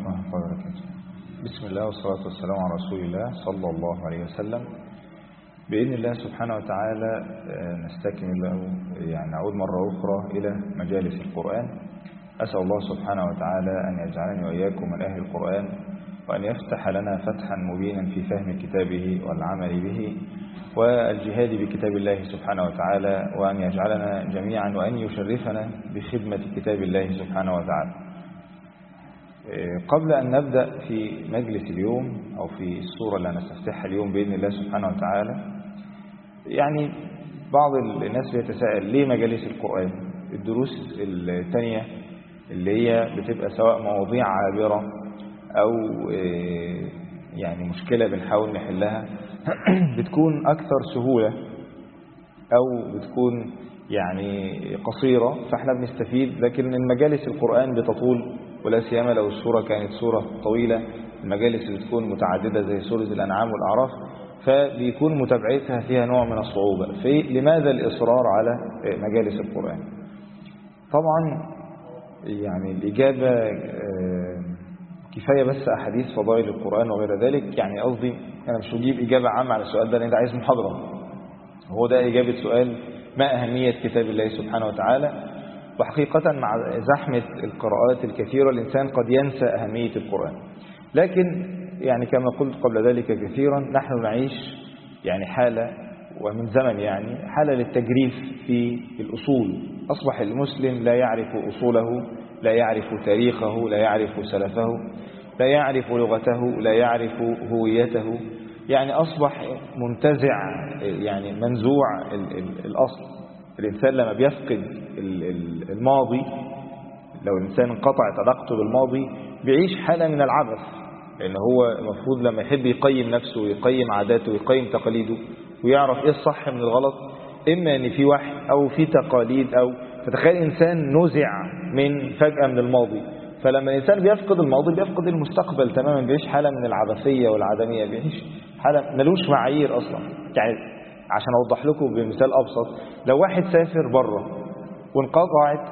ورحمة الله وبركاته. بسم الله والصلاة والسلام على رسول الله صلى الله عليه وسلم. بإذن الله سبحانه وتعالى نستكمل أو نعود مرة أخرى إلى مجالس القرآن. أسأل الله سبحانه وتعالى أن يجعلني وإياكم من أهل القرآن، وأن يفتح لنا فتحا مبينا في فهم كتابه والعمل به والجهاد بكتاب الله سبحانه وتعالى، وأن يجعلنا جميعا وأن يشرفنا بخدمة كتاب الله سبحانه وتعالى. قبل أن نبدأ في مجلس اليوم أو في السورة اللي هنستفتحها اليوم بإذن الله سبحانه وتعالى، بعض الناس بيتساءل ليه مجالس القرآن؟ الدروس الثانية اللي هي بتبقى سواء مواضيع عابرة أو مشكلة بنحاول نحلها بتكون أكثر سهولة أو بتكون قصيرة، فاحنا بنستفيد. لكن المجالس القرآن بتطول، ولا سيما لو السورة كانت سورة طويلة. المجالس اللي تكون متعددة زي سورة الأنعام والأعراف فبيكون متابعتها فيها نوع من الصعوبة. لماذا الإصرار على مجالس القرآن؟ طبعا الإجابة كفاية بس أحاديث فضائل القرآن وغير ذلك. قصدي أنا مش هجيب إجابة عامة على السؤال ده، لأن ده عايز محاضرة. هو ده إجابة سؤال ما أهمية كتاب الله سبحانه وتعالى. وحقيقة مع زحمة القراءات الكثيرة الإنسان قد ينسى أهمية القرآن. لكن كما قلت قبل ذلك كثيرا، نحن نعيش حالة ومن زمن حالة للتجريف في الأصول. أصبح المسلم لا يعرف أصوله، لا يعرف تاريخه، لا يعرف سلفه، لا يعرف لغته، لا يعرف هويته. أصبح منتزع، منزوع الأصل. الإنسان لما بيفقد الماضي، لو الإنسان انقطع علاقته بالماضي بيعيش حالة من العبث. لأن هو المفروض لما يحب يقيم نفسه ويقيم عاداته ويقيم تقاليده ويعرف إيه الصح من الغلط، إما أن في وحي أو في تقاليد، أو فتخيل إنسان نزع فجأة من الماضي. فلما الإنسان بيفقد الماضي بيفقد المستقبل تماما، بيعيش حالة من العبثية والعدمية، بيعيش حالة ملوش معايير أصلا. عشان أوضح لكم بمثال أبسط، لو واحد سافر بره وانقطعت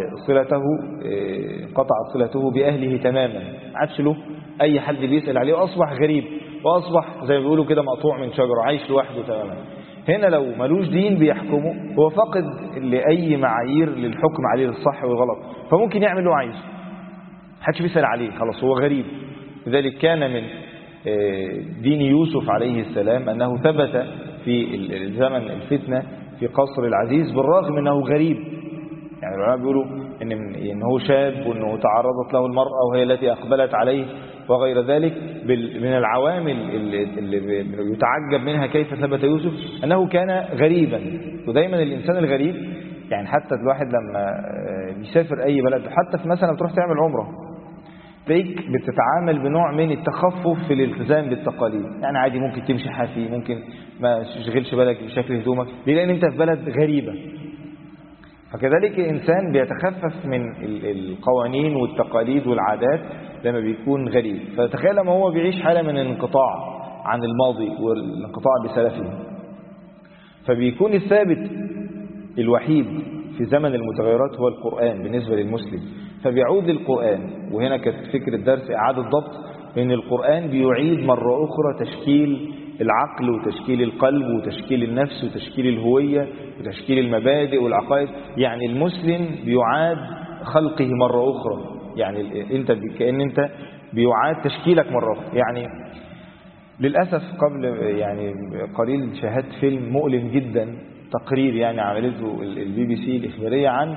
صلته بأهله تماما، عادش له أي حد بيسأل عليه، وأصبح غريب، وأصبح زي ما بيقولوا كده مقطوع من شجرة، عايش لوحده تماما. هنا لو ملوش دين بيحكمه، هو فقد لأي معايير للحكم عليه للصح والغلط، فممكن يعمل له عايز، محدش بيسأل عليه، خلاص هو غريب. لذلك كان من دين يوسف عليه السلام أنه ثبت في زمن الفتنة في قصر العزيز بالرغم أنه غريب. العلماء بيقولوا إن هو شاب، وأنه تعرضت له المرأة وهي التي أقبلت عليه وغير ذلك من العوامل اللي يتعجب منها كيف ثبت يوسف أنه كان غريبا. ودايما الإنسان الغريب حتى الواحد لما يسافر أي بلد، حتى في مثلا تروح تعمل عمرة، تلاقيك بتتعامل بنوع من التخفف في الالتزام بالتقاليد. عادي ممكن تمشي حافي، ممكن ما تشغلش بالك بشكل هدومك، لأن انت في بلد غريبة. فكذلك الإنسان بيتخفف من القوانين والتقاليد والعادات لما بيكون غريب. فتخيل لما هو بيعيش حالة من الانقطاع عن الماضي والانقطاع بسلفه، فبيكون الثابت الوحيد في زمن المتغيرات هو القرآن بالنسبة للمسلم، فبيعود للقرآن. وهنا كانت فكرة الدرس إعادة ضبط، إن القرآن بيعيد مرة أخرى تشكيل العقل وتشكيل القلب وتشكيل النفس وتشكيل الهوية وتشكيل المبادئ والعقائد. المسلم بيعاد خلقه مرة أخرى. أنت كأن أنت بيعاد تشكيلك مرة أخرى. للأسف قبل قليل شاهدت فيلم مؤلم جدا، تقرير عملته الBBC الإخبارية عن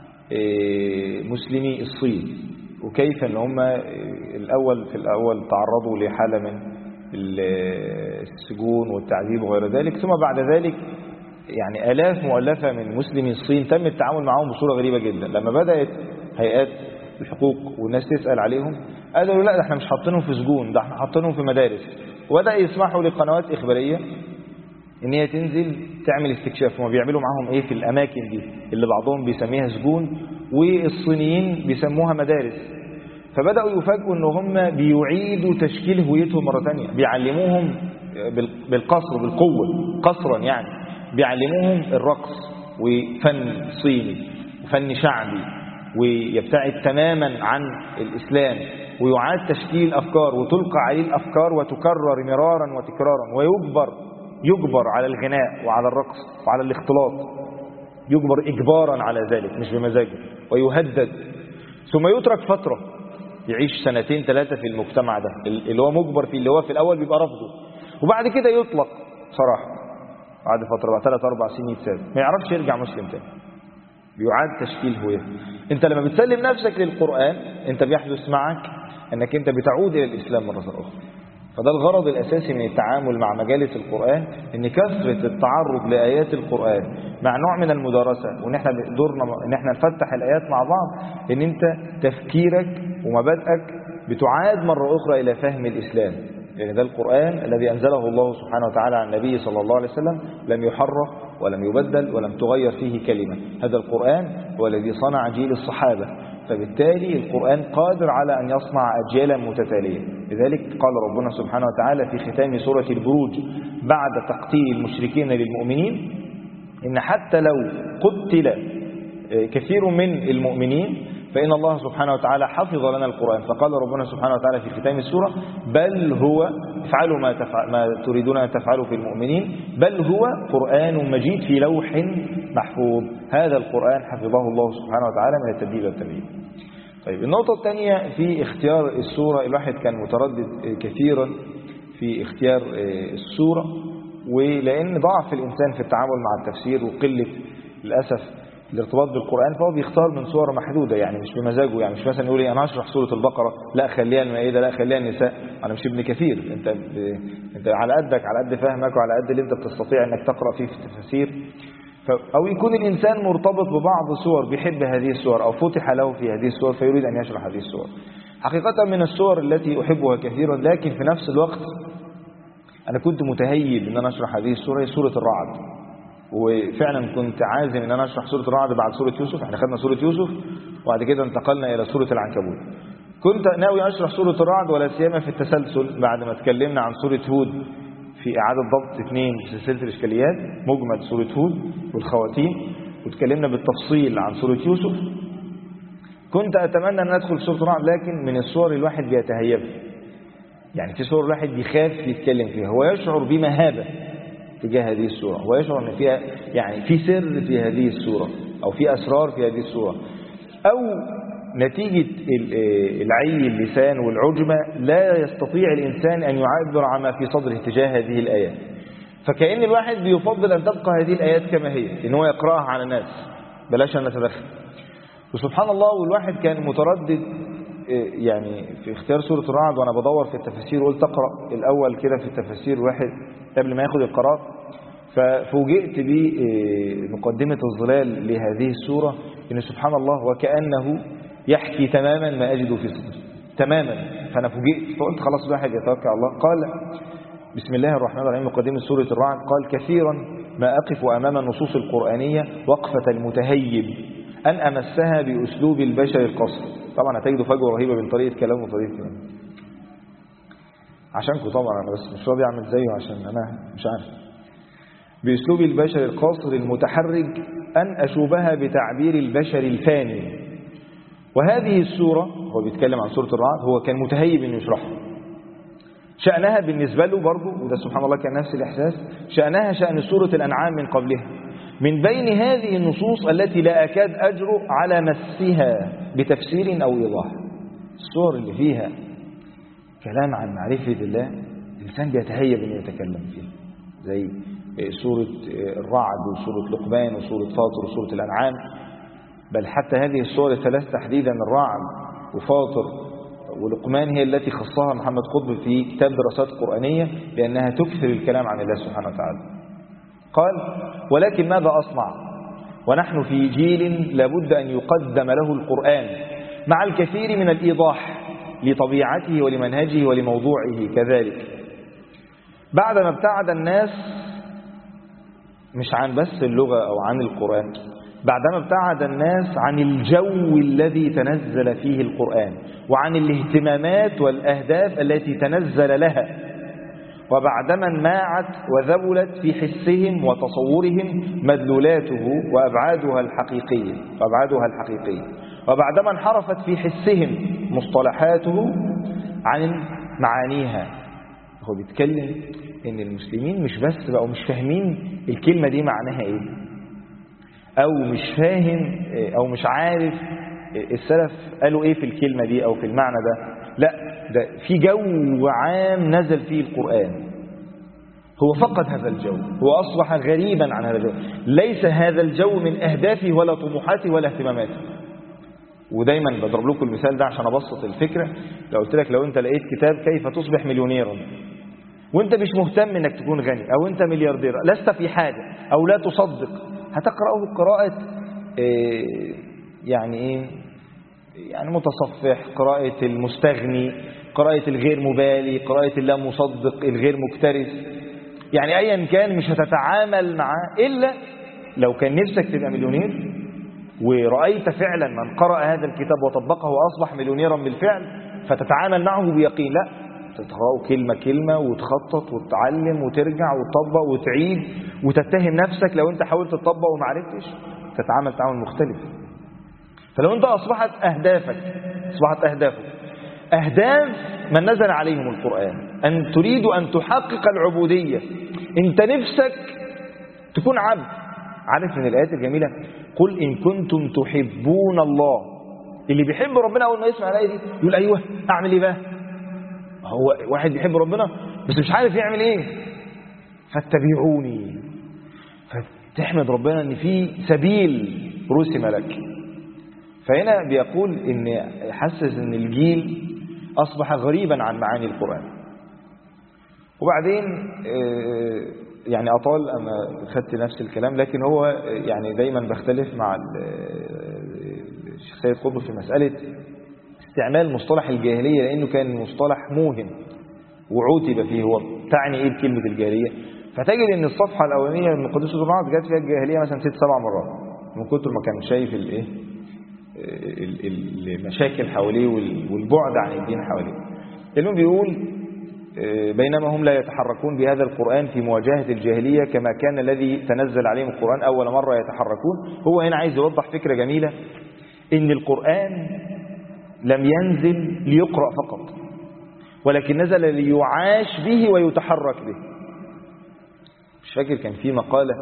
مسلمي الصين، وكيف ان هم في الأول تعرضوا لحالة من السجون والتعذيب وغير ذلك، ثم بعد ذلك آلاف مؤلفة من مسلمي الصين تم التعامل معهم بصورة غريبة جدا. لما بدأت هيئات الحقوق والناس تسأل عليهم، قالوا لا، ده احنا مش حاطينهم في سجون، ده احنا حاطينهم في مدارس. وبدأ يسمحوا لقنوات إخبارية ان هي تنزل تعمل استكشاف، هم بيعملوا معاهم ايه في الاماكن دي اللي بعضهم بيسميها سجون والصينيين بيسموها مدارس. فبدأوا يفاجئوا ان هم بيعيدوا تشكيل هويتهم مرة ثانيه، بيعلموهم بالقصر، بالقوة قصرا، بيعلموهم الرقص وفن صيني وفن شعبي ويبتعد تماما عن الإسلام، ويعاد تشكيل الأفكار وتلقى عليه الأفكار وتكرر مرارا وتكرارا، ويجبر على الغناء وعلى الرقص وعلى الاختلاط، يجبر إجبارا على ذلك مش بمزاجه، ويهدد، ثم يترك فترة يعيش 2-3 في المجتمع ده اللي هو مجبر فيه، اللي هو في الأول بيبقى رفضه، وبعد كده يطلق صراحة بعد فترة، بعد 3-4 سنين يتساب، ما يعرفش يرجع مسلم تاني، بيعاد تشكيل هوية. انت لما بتسلم نفسك للقرآن انت بيحدث معك انك انت بتعود الى الاسلام مرة اخرى. فده الغرض الاساسي من التعامل مع مجالس القرآن، ان كثرة التعرض لآيات القرآن مع نوع من المدارسة، وان احنا دورنا ان احنا نفتح الآيات مع بعض، ان انت تفكيرك ومبادئك بتعاد مرة اخرى الى فهم الاسلام، لان ده القرآن الذي انزله الله سبحانه وتعالى على النبي صلى الله عليه وسلم، لم يحرف ولم يبدل ولم تغير فيه كلمة. هذا القرآن هو الذي صنع جيل الصحابة، فبالتالي القرآن قادر على أن يصنع أجيالا متتالية. لذلك قال ربنا سبحانه وتعالى في ختام سورة البروج بعد تقتيل المشركين للمؤمنين إن حتى لو قتل كثير من المؤمنين فإن الله سبحانه وتعالى حفظ لنا القرآن. فقال ربنا سبحانه وتعالى في ختام السورة بل هو افعلوا ما تريدون أن تفعلوا في المؤمنين بل هو قرآن مجيد في لوح محفوظ. هذا القرآن حفظه الله سبحانه وتعالى من التبديل والتغيير. طيب النقطة الثانية في اختيار السورة، الواحد كان متردد كثيرا في اختيار السورة، ولأن ضعف الإنسان في التعامل مع التفسير وقلة للأسف الارتباط بالقرآن، فهو بيختار من صور محدودة، يعني مش بمزاجه، يعني مش مثلا يقول أنا هشرح سورة البقرة، لا خليها المائدة، لا خليها النساء. أنا مش ابن كثير، أنت على قدك، على قد فهمك وعلى قد اللي أنت بتستطيع أنك تقرأ فيه في التفاسير. أو يكون الإنسان مرتبط ببعض السور، بيحب هذه السور أو فتح له في هذه السور فيريد أن يشرح هذه السور. حقيقة من السور التي أحبها كثيرا، لكن في نفس الوقت أنا كنت متهيب أن أنا أشرح هذه السورة، هي سورة الرعد. وفعلا كنت عازم ان انا اشرح سورة الرعد بعد سورة يوسف. احنا خدنا سورة يوسف وبعد كده انتقلنا الى سورة العنكبوت. كنت ناوي اشرح سورة الرعد، ولا سيما في التسلسل بعد ما اتكلمنا عن سورة هود في اعادة ضبط 2 في سلسلة الاشكاليات، مجمل سورة هود والخواتيم، واتكلمنا بالتفصيل عن سورة يوسف. كنت اتمنى ان ادخل سورة الرعد، لكن من الصور الواحد بيتهيب، يعني في صور الواحد بيخاف يتكلم فيها، هو يشعر بمهابة تجاه هذه السورة، ويشعر أن فيها يعني في سر في هذه السورة أو في أسرار في هذه السورة، أو نتيجة العي اللسان والعجمة لا يستطيع الإنسان أن يعبر عما في صدره تجاه هذه الآيات. فكأن الواحد بيفضل أن تبقى هذه الآيات كما هي، إن هو يقرأها على الناس بلاش أن نتدخل. وسبحان الله، والواحد كان متردد يعني في اختيار سورة الرعد، وأنا بدور في التفاسير قلت أقرأ الأول كده في التفاسير واحد قبل ما ياخد القرار، ففوجئت بمقدمة الظلال لهذه السورة إن سبحان الله وكأنه يحكي تماما ما أجد في صدري تماما. فأنا فوجئت فقلت خلاص الواحد يتوكل على الله. قال بسم الله الرحمن الرحيم مقدمة سورة الرعد، قال كثيرا ما أقف أمام النصوص القرآنية وقفة المتهيب أن أمسها بأسلوب البشر القصر. طبعا هتجدوا فجوة رهيبة بين طريقة كلامه وطريقة كلامه عشانكم طبعا، أنا بس مش راضي أعمل زيه عشان أنا مش عارف. بأسلوب البشر القاصر المتحرج أن أشوبها بتعبير البشر الفاني. وهذه السورة، هو بيتكلم عن سورة الرعد، هو كان متهيب أن يشرحها. شأنها بالنسبة له برضه، وده سبحان الله كان نفس الإحساس، شأنها شأن سورة الأنعام من قبلها، من بين هذه النصوص التي لا أكاد أجرؤ على مسها بتفسير أو إيضاح. السور اللي فيها كلام عن معرفة الله الإنسان بيتهيب أن يتكلم فيها، زي سورة الرعد وسورة لقمان وسورة فاطر وسورة الأنعام. بل حتى هذه السور الثلاث تحديدا، الرعد وفاطر ولقمان، هي التي خصها محمد قطب في كتاب دراسات قرآنية لأنها تكثر الكلام عن الله سبحانه وتعالى. قال ولكن ماذا أصنع ونحن في جيل لابد أن يقدم له القرآن مع الكثير من الإيضاح لطبيعته ولمنهجه ولموضوعه كذلك، بعدما ابتعد الناس مش عن بس اللغة أو عن القرآن، بعدما ابتعد الناس عن الجو الذي تنزل فيه القرآن وعن الاهتمامات والأهداف التي تنزل لها، وبعدما انماعت وذبلت في حسهم وتصورهم مدلولاته وأبعادها الحقيقية وبعدما انحرفت في حسهم مصطلحاته عن معانيها. هو بيتكلم ان المسلمين مش بس بقوا مش فاهمين الكلمة دي معناها ايه، او مش فاهم او مش عارف السلف قالوا ايه في الكلمة دي او في المعنى ده، لا ده في جو عام نزل فيه القرآن. هو فقد هذا الجو، هو أصبح غريبا عن هذا الجو، ليس هذا الجو من أهدافه ولا طموحاته ولا اهتماماته. ودايما بضرب لكم المثال ده عشان أبسط الفكرة. لو قلت لك لو أنت لقيت كتاب كيف تصبح مليونيرا وأنت مش مهتم أنك تكون غني، أو أنت ملياردير، لست في حاجة أو لا تصدق، هتقرأه قراءة يعني إيه؟ يعني متصفح، قراءة المستغني، قراءة الغير مبالي، قراءة اللا مصدق، الغير مكترث. يعني أيا كان مش هتتعامل معاه إلا لو كان نفسك تبقى مليونير ورأيت فعلا من قرأ هذا الكتاب وطبقه وأصبح مليونيرا بالفعل، فتتعامل معه بيقين. لا، تقرأه كلمة كلمة وتخطط وتتعلم وترجع وتطبق وتعيد وتتهم نفسك لو أنت حاولت تطبق وما عرفتش، تتعامل تعامل مختلف. فلو أنت أصبحت أهدافك أهداف من نزل عليهم القرآن، أن تريد أن تحقق العبودية، أنت نفسك تكون عبد. عارف من الآيات الجميلة قل إن كنتم تحبون الله. اللي بيحب ربنا أول ما يسمع الآية دي يقول أيوة أعمل إيه بقى؟ هو واحد بيحب ربنا بس مش عارف يعمل إيه. فاتبعوني، فتحمد ربنا أن في سبيل رسم لك. فهنا بيقول إن يحسس أن الجيل أصبح غريبا عن معاني القرآن. وبعدين يعني أطال أنا خدت نفس الكلام، لكن هو يعني دايما بختلف مع الشيخ سيد قطب في مسألة استعمال مصطلح الجاهلية، لأنه كان مصطلح موهم وعوتب فيه. هو تعني إيه بكلمة الجاهلية؟ فتجد أن الصفحة الأولانية من قدس الجمعات جات فيها الجاهلية مثلا 6-7 مرات، من كتر ما كان شايف الإيه المشاكل حواليه والبعد عن الدين حواليه. المهم بيقول بينما هم لا يتحركون بهذا القرآن في مواجهة الجاهلية كما كان الذي تنزل عليهم القرآن أول مرة يتحركون. هو هنا عايز يوضح فكرة جميلة، إن القرآن لم ينزل ليقرأ فقط، ولكن نزل ليعاش به ويتحرك به. مش فاكر كان في مقالة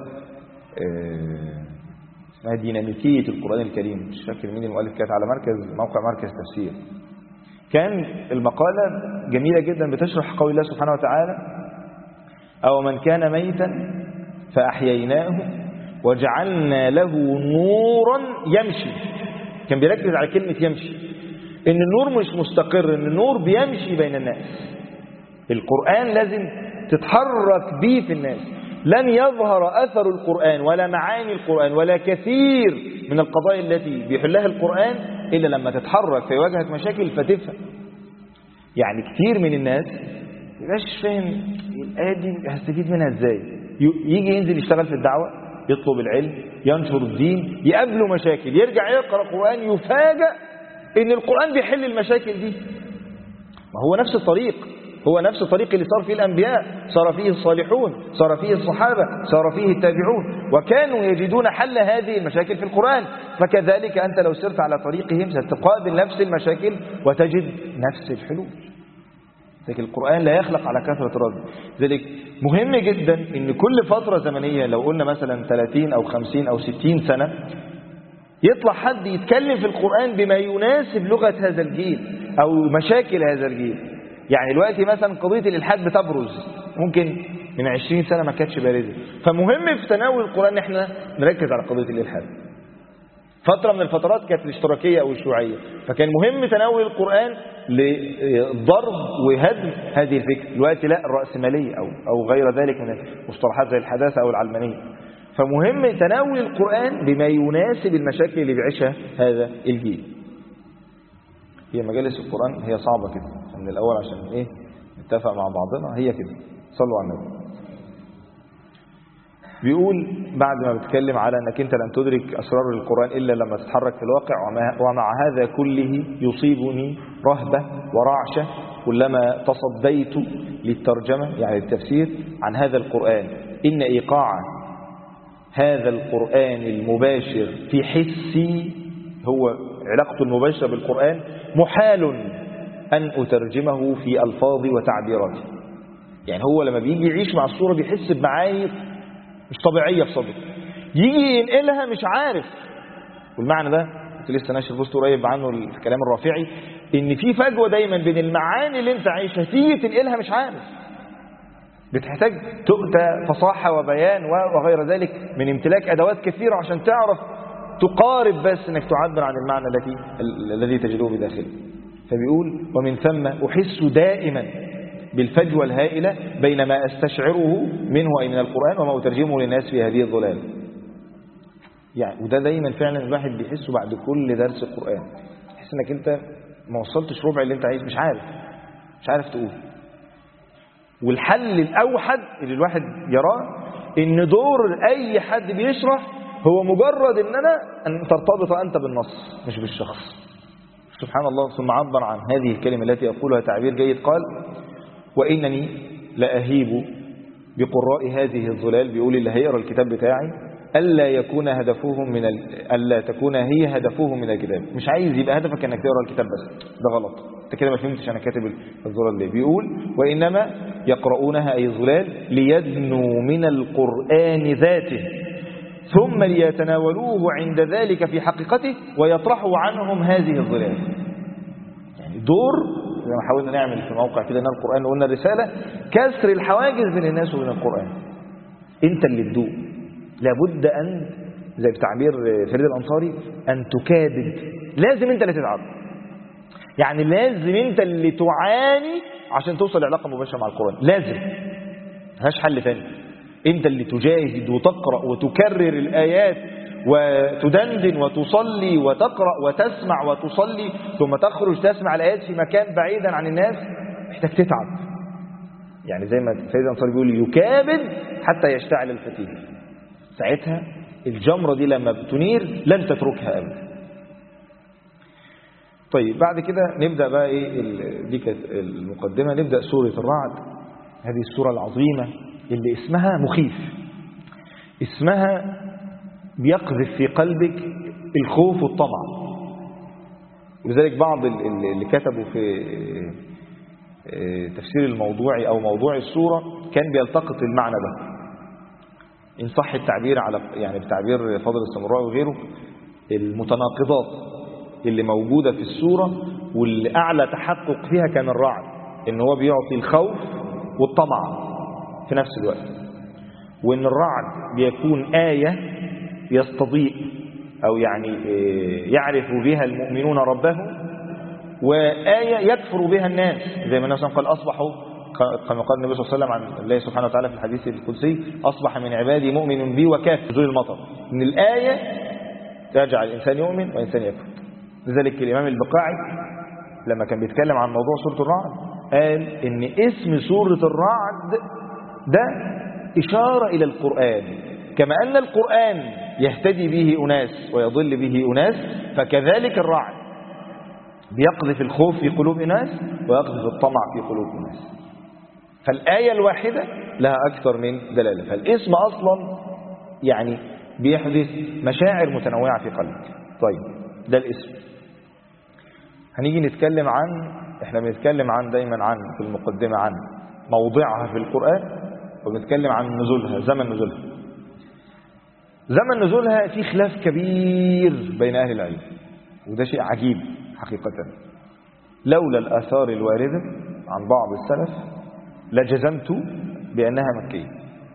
اسمها ديناميكية القرآن الكريم، مش فاكر مين المؤلف، كانت على موقع مركز تفسير. كان المقالة جميلة جدا بتشرح قول الله سبحانه وتعالى أو من كان ميتا فأحييناه وجعلنا له نورا يمشي. كان بيركز على كلمة يمشي، إن النور مش مستقر، إن النور بيمشي بين الناس. القرآن لازم تتحرك به في الناس. لن يظهر أثر القرآن ولا معاني القرآن ولا كثير من القضايا التي بيحلها القرآن إلا لما تتحرك في واجهة مشاكل فتفهم. يعني كتير من الناس مش فاهم الآية دي هستفيد منها إزاي. يجي ينزل يشتغل في الدعوة، يطلب العلم، ينشر الدين، يقابله مشاكل، يرجع يقرأ القرآن يفاجأ إن القرآن بيحل المشاكل دي. ما هو نفس الطريق، هو نفس الطريق اللي صار فيه الأنبياء، صار فيه الصالحون، صار فيه الصحابة، صار فيه التابعون، وكانوا يجدون حل هذه المشاكل في القرآن. فكذلك أنت لو سرت على طريقهم ستقابل نفس المشاكل وتجد نفس الحلول. لكن القرآن لا يخلق على كثرة الرد. ذلك مهم جدا أن كل فترة زمنية، لو قلنا مثلا 30 أو 50 أو 60 سنة، يطلع حد يتكلم في القرآن بما يناسب لغة هذا الجيل أو مشاكل هذا الجيل. يعني دلوقتي مثلا قضية الإلحاد بتبرز، ممكن من 20 سنة ما كانتش بارزة. فمهم في تناول القرآن ان احنا نركز على قضية الإلحاد. فترة من الفترات كانت الاشتراكية أو الشيوعية، فكان مهم تناول القرآن لضرب وهدم هذه الفكرة. دلوقتي لا، الرأسمالية أو غير ذلك من المصطلحات زي الحداثة أو العلمانية. فمهم تناول القرآن بما يناسب المشاكل اللي بيعيشها هذا الجيل. هي مجالس القرآن هي صعبة كده من الأول، عشان إيه نتفق مع بعضنا، هي كده. صلوا على النبي. بيقول بعد ما بتكلم على أنك أنت لن تدرك أسرار القرآن إلا لما تتحرك في الواقع، ومع هذا كله يصيبني رهبة ورعشة كلما تصديت للترجمة يعني التفسير عن هذا القرآن. إن إيقاع هذا القرآن المباشر في حسي هو علاقته المباشرة بالقرآن محال أن أترجمه في ألفاظي وتعبيراتي. يعني هو لما بيجي يعيش مع الصورة بيحس بمعاني مش طبيعية في صدره، يجي ينقلها مش عارف. والمعنى ده كنت لسه ناشر بوست قريب عنه الكلام الرافعي، إن في فجوة دايما بين المعاني اللي أنت عايشها تيجي تنقلها مش عارف، بتحتاج تؤتى فصاحة وبيان وغير ذلك من امتلاك أدوات كثيرة عشان تعرف تقارب بس انك تعبر عن المعنى الذي تجده بداخله. فبيقول ومن ثم أحس دائما بالفجوة الهائلة بين ما أستشعره منه أي من القرآن وما أترجمه للناس في هذه الظلال. يعني وده دايما فعلا الواحد بيحسه بعد كل درس القرآن، تحس انك انت ما وصلتش ربع اللي انت عايز، مش عارف تقول. والحل الأوحد اللي الواحد يراه ان دور أي حد بيشرح هو مجرد أن ترتبط أنت بالنص مش بالشخص. سبحان الله. ثم عبر عن هذه الكلمة التي أقولها تعبير جيد، قال وإنني لأهيب بقراء هذه الظلال، بيقول اللي هيقرأ الكتاب بتاعي ألا تكون هي هدفهم من الكتاب. مش عايز يبقى هدفك أنك تقرأ الكتاب بس، ده غلط، انت كده ما فهمتش أنا كاتب الظلال ليه. بيقول وإنما يقرؤونها أي الظلال ليدنوا من القرآن ذاته ثم ليتناولوه عند ذلك في حقيقته ويطرحوا عنهم هذه الظلال. يعني دور زي ما حاولنا نعمل في موقع كده، ان القرآن قلنا الرسالة كسر الحواجز بين الناس وبين القرآن. انت اللي تدوق، لابد ان زي بتعبير فريد الأنصاري ان تكابد، لازم انت اللي تتعب، يعني لازم انت اللي تعاني عشان توصل لعلاقة مباشرة مع القرآن، لازم ملهاش حل ثاني. انت اللي تجاهد وتقرأ وتكرر الآيات وتدندن وتصلي وتقرأ وتسمع وتصلي ثم تخرج تسمع الآيات في مكان بعيدا عن الناس، محتاج تتعب. يعني زي ما سيد الأنصاري بيقول يكابد حتى يشتعل الفتيل، ساعتها الجمرة دي لما بتنير لن تتركها أبدا. طيب بعد كده نبدأ بقى دي كانت المقدمة، نبدأ سورة الرعد، هذه السورة العظيمة اللي اسمها مخيف، اسمها بيقذف في قلبك الخوف والطمع. ولذلك بعض اللي كتبوا في تفسير الموضوعي أو موضوع السورة كان بيلتقط المعنى ده، إن صح التعبير على يعني بتعبير فاضل السمراء وغيره، المتناقضات اللي موجودة في السورة واللي أعلى تحقق فيها كان الرعد، إن هو بيعطي الخوف والطمع في نفس الوقت، وإن الرعد بيكون آية يستضيء أو يعني يعرف بها المؤمنون ربهم، وآية يكفر بها الناس، زي ما النبي قال أصبحوا كما قال النبي صلى الله عليه وسلم عن الله سبحانه وتعالى في الحديث القدسي أصبح من عبادي مؤمن بي وكافر نزول المطر. إن الآية تجعل الإنسان يؤمن وإنسان يكفر. لذلك الإمام البقاعي لما كان بيتكلم عن موضوع سورة الرعد قال إن اسم سورة الرعد ده إشارة إلى القرآن، كما أن القرآن يهتدي به أناس ويضل به أناس، فكذلك الرعد بيقذف الخوف في قلوب ناس ويقذف الطمع في قلوب ناس. فالآية الواحدة لها أكثر من دلالة، فالاسم أصلا يعني بيحدث مشاعر متنوعة في قلبك. طيب ده الاسم. هنيجي نتكلم احنا بنتكلم دايما عن في المقدمة عن موضعها في القرآن، وبنتكلم عن نزولها، زمن نزولها. زمن نزولها في خلاف كبير بين أهل العلم، وده شيء عجيب حقيقة. لولا الآثار الواردة عن بعض السلف لجزمت بأنها مكية،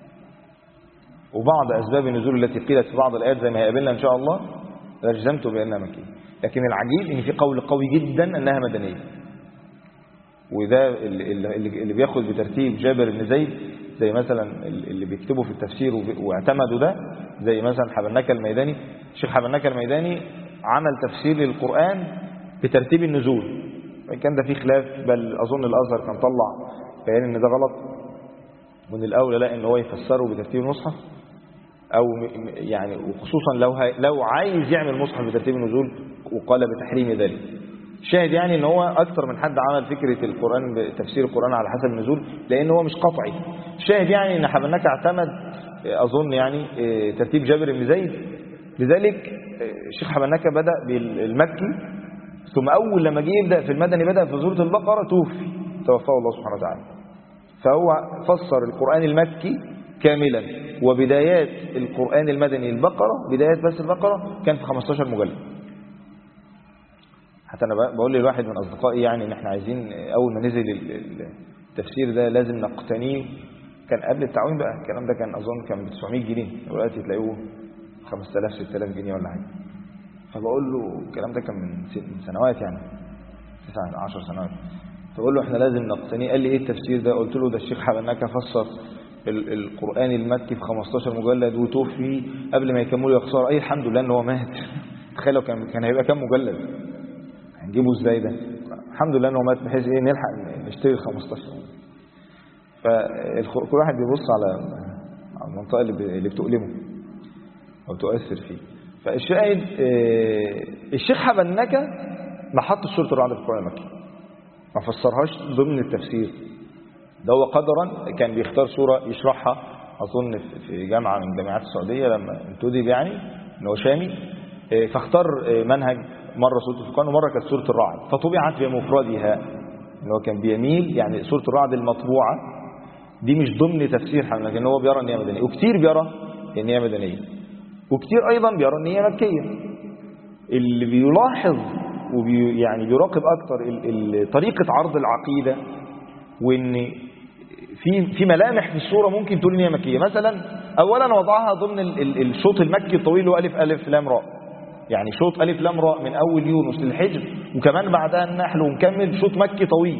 وبعض أسباب النزول التي قيلت في بعض الآيات زي ما هيقابلنا إن شاء الله لجزمت بأنها مكية. لكن العجيب إن في قول قوي جدا أنها مدنية، وده اللي بياخد بترتيب جابر بن زيد، زي مثلا اللي بيكتبوا في التفسير واعتمدوا ده، زي مثلا حبنكة الميداني. الشيخ حبنكة الميداني عمل تفسير للقرآن بترتيب النزول، كان ده فيه خلاف، بل أظن الأزهر كان طلع بيان إن ده غلط، وإن الأولى لا إن هو يفسره بترتيب المصحف، أو يعني وخصوصا لو عايز يعمل مصحف بترتيب النزول وقال بتحريم ذلك. شاهد يعني ان هو اكثر من حد عمل فكرة القرآن بتفسير القرآن على حسب النزول، لان هو مش قطعي. شاهد يعني ان حبناك اعتمد اظن يعني ترتيب جابر بن زيد، لذلك الشيخ حبنكة بدأ بالمكي، ثم أول لما جه يبدأ في المدني بدأ في سورة البقرة، توفاه الله سبحانه وتعالى. فهو فسر القرآن المكي كاملا، وبدايات القرآن المدني البقرة، بدايات بس البقرة كان في 15 مجلد. حتى أنا بقول للواحد من أصدقائي يعني إن إحنا عايزين أول ما نزل التفسير ده لازم نقتنيه. كان قبل التعويم بقى، الكلام ده كان أظن كان ب 900 جنيه، دلوقتي تلاقوه 5000 6000 جنيه ولا حاجة. فبقول له الكلام ده كان من سنوات يعني 10 سنوات. فبقول له احنا لازم نقتنيه. قال لي ايه التفسير ده؟ قلت له ده الشيخ حبنكة فسر القرآن المكي في 15 مجلد وتوفي قبل ما يكملوا يخسر. اي الحمد لله ان هو مات. تخيل لو كان هيبقى كام مجلد، هنجيبه ازاي ده؟ الحمد لله ان هو مات بحيث ايه نلحق نشتري 15. فكل واحد بيبص على المنطقة اللي بتؤلمه او تؤثر فيه. فالشاهد الشيخ حبنكة ما حطش سورة الرعد في القرآن المكي، ما فسرهاش ضمن التفسير ده. هو قدرا كان بيختار سورة يشرحها، أظن في جامعة من جامعات السعودية لما انتدب يعني إن هو شامي، فاختار منهج مرة سورة الفرقان ومرة كانت سورة الرعد، فطبعت بمفردها إن هو كان بيميل يعني سورة الرعد المطبوعة دي مش ضمن تفسير حبنكة، لكن هو بيرى إن هي مدنية، وكتير بيرى إن هي مدنية، وكتير أيضا بيرى إن هي مكية. اللي بيلاحظ يعني بيراقب أكتر طريقة عرض العقيدة، وإن في ملامح في السورة ممكن تقول إن هي مكية. مثلا أولا وضعها ضمن الشوط المكي الطويل اللي هو ألف لام راء، يعني شوط ألف لام راء من أول يونس للحجر، وكمان بعدها النحل، ونكمل شوط مكي طويل.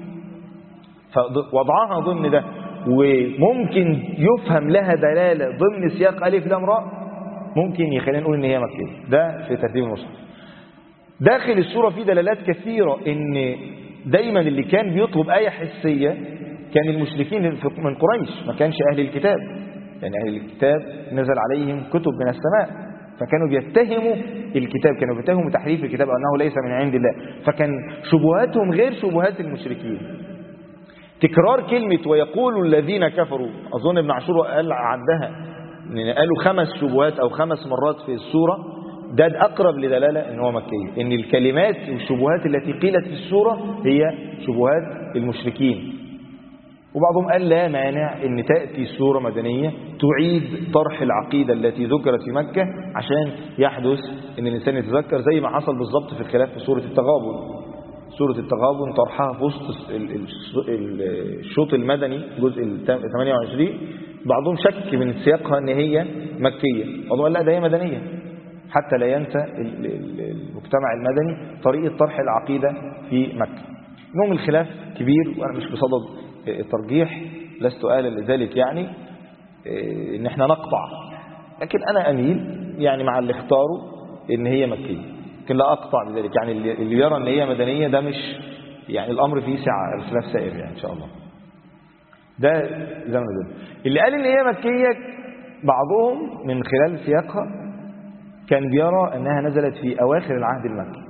فوضعها ضمن ده، وممكن يفهم لها دلالة ضمن سياق ألف لام راء، ممكن يخلينا نقول إن هي مكية. ده في ترتيب المصحف. داخل السورة في دلالات كثيرة إن دايما اللي كان بيطلب آية حسية كان المشركين من قريش، ما كانش أهل الكتاب، يعني أهل الكتاب نزل عليهم كتب من السماء، فكانوا بيتهموا الكتاب، كانوا بيتهموا تحريف الكتاب أنه ليس من عند الله، فكان شبهاتهم غير شبهات المشركين. تكرار كلمة ويقول الذين كفروا، أظن ابن عاشور قال عدها، قالوا 5 شبهات أو 5 مرات في السورة، ده أقرب لدلالة إن هو مكية، إن الكلمات والشبهات التي قيلت في السورة هي شبهات المشركين. وبعضهم قال لا مانع إن تأتي السورة مدنية تعيد طرح العقيدة التي ذكرت في مكة عشان يحدث إن الإنسان يتذكر، زي ما حصل بالضبط في الخلاف في سورة التغابن. سورة التغابن طرحها في وسط الشوط المدني جزء 28، بعضهم شك من سياقها ان هي مكية، بعضهم قال لا ده هي مدنية، حتى لا ينسى المجتمع المدني طريقة طرح العقيدة في مكة. المهم الخلاف كبير، وانا مش بصدد الترجيح، لست آلا لذلك يعني ان احنا نقطع، لكن انا اميل يعني مع اللي اختاروا ان هي مكية، لكن لا اقطع بذلك. يعني اللي يرى ان هي مدنية ده مش يعني الامر فيه سعة، الخلاف سائر يعني ان شاء الله. ده زي ما نقول اللي قال ان هي مكية، بعضهم من خلال سياقها كان بيرى انها نزلت في اواخر العهد المكي،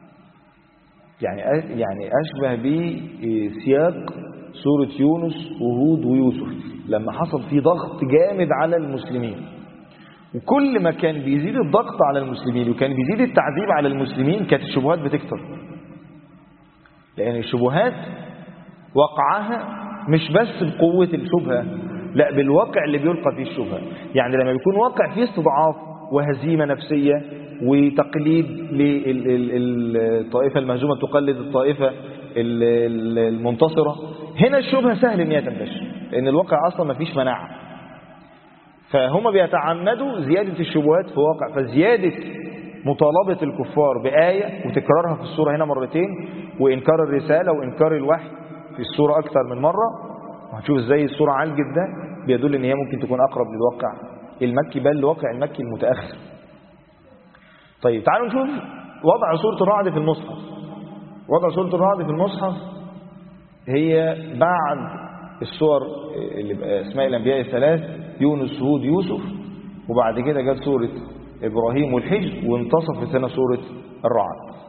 يعني اشبه بسياق سورة يونس وهود ويوسف لما حصل فيه ضغط جامد على المسلمين، وكل ما كان بيزيد الضغط على المسلمين وكان بيزيد التعذيب على المسلمين كانت الشبهات بتكتر، لأن الشبهات وقعها مش بس بقوة الشبهة، لا بالواقع اللي بيلقى فيه الشبهة. يعني لما يكون واقع فيه استضعاف وهزيمة نفسية وتقليد للطائفة المهزومة تقلد الطائفة المنتصرة، هنا الشبهة سهل ان هي تنتشر، لأن الواقع أصلا ما فيش مناعة، فهم بيتعمدوا زيادة الشبهات في واقع، فزيادة مطالبة الكفار بآية وتكرارها في السورة هنا مرتين، وإنكار الرسالة وإنكار الوحي في السورة أكثر من مرة، وهنشوف ازاي السورة عالجت ده، بيدل ان هي ممكن تكون أقرب للواقع المكي، بل الواقع المكي المتأخر. طيب تعالوا نشوف وضع سورة الرعد في المصحف. وضع سورة الرعد في المصحف هي بعد السور اللي اسماء الأنبياء الثلاث، يونس هود يوسف، وبعد كده جت سورة إبراهيم والحجر، وانتصفت هنا سورة الرعد.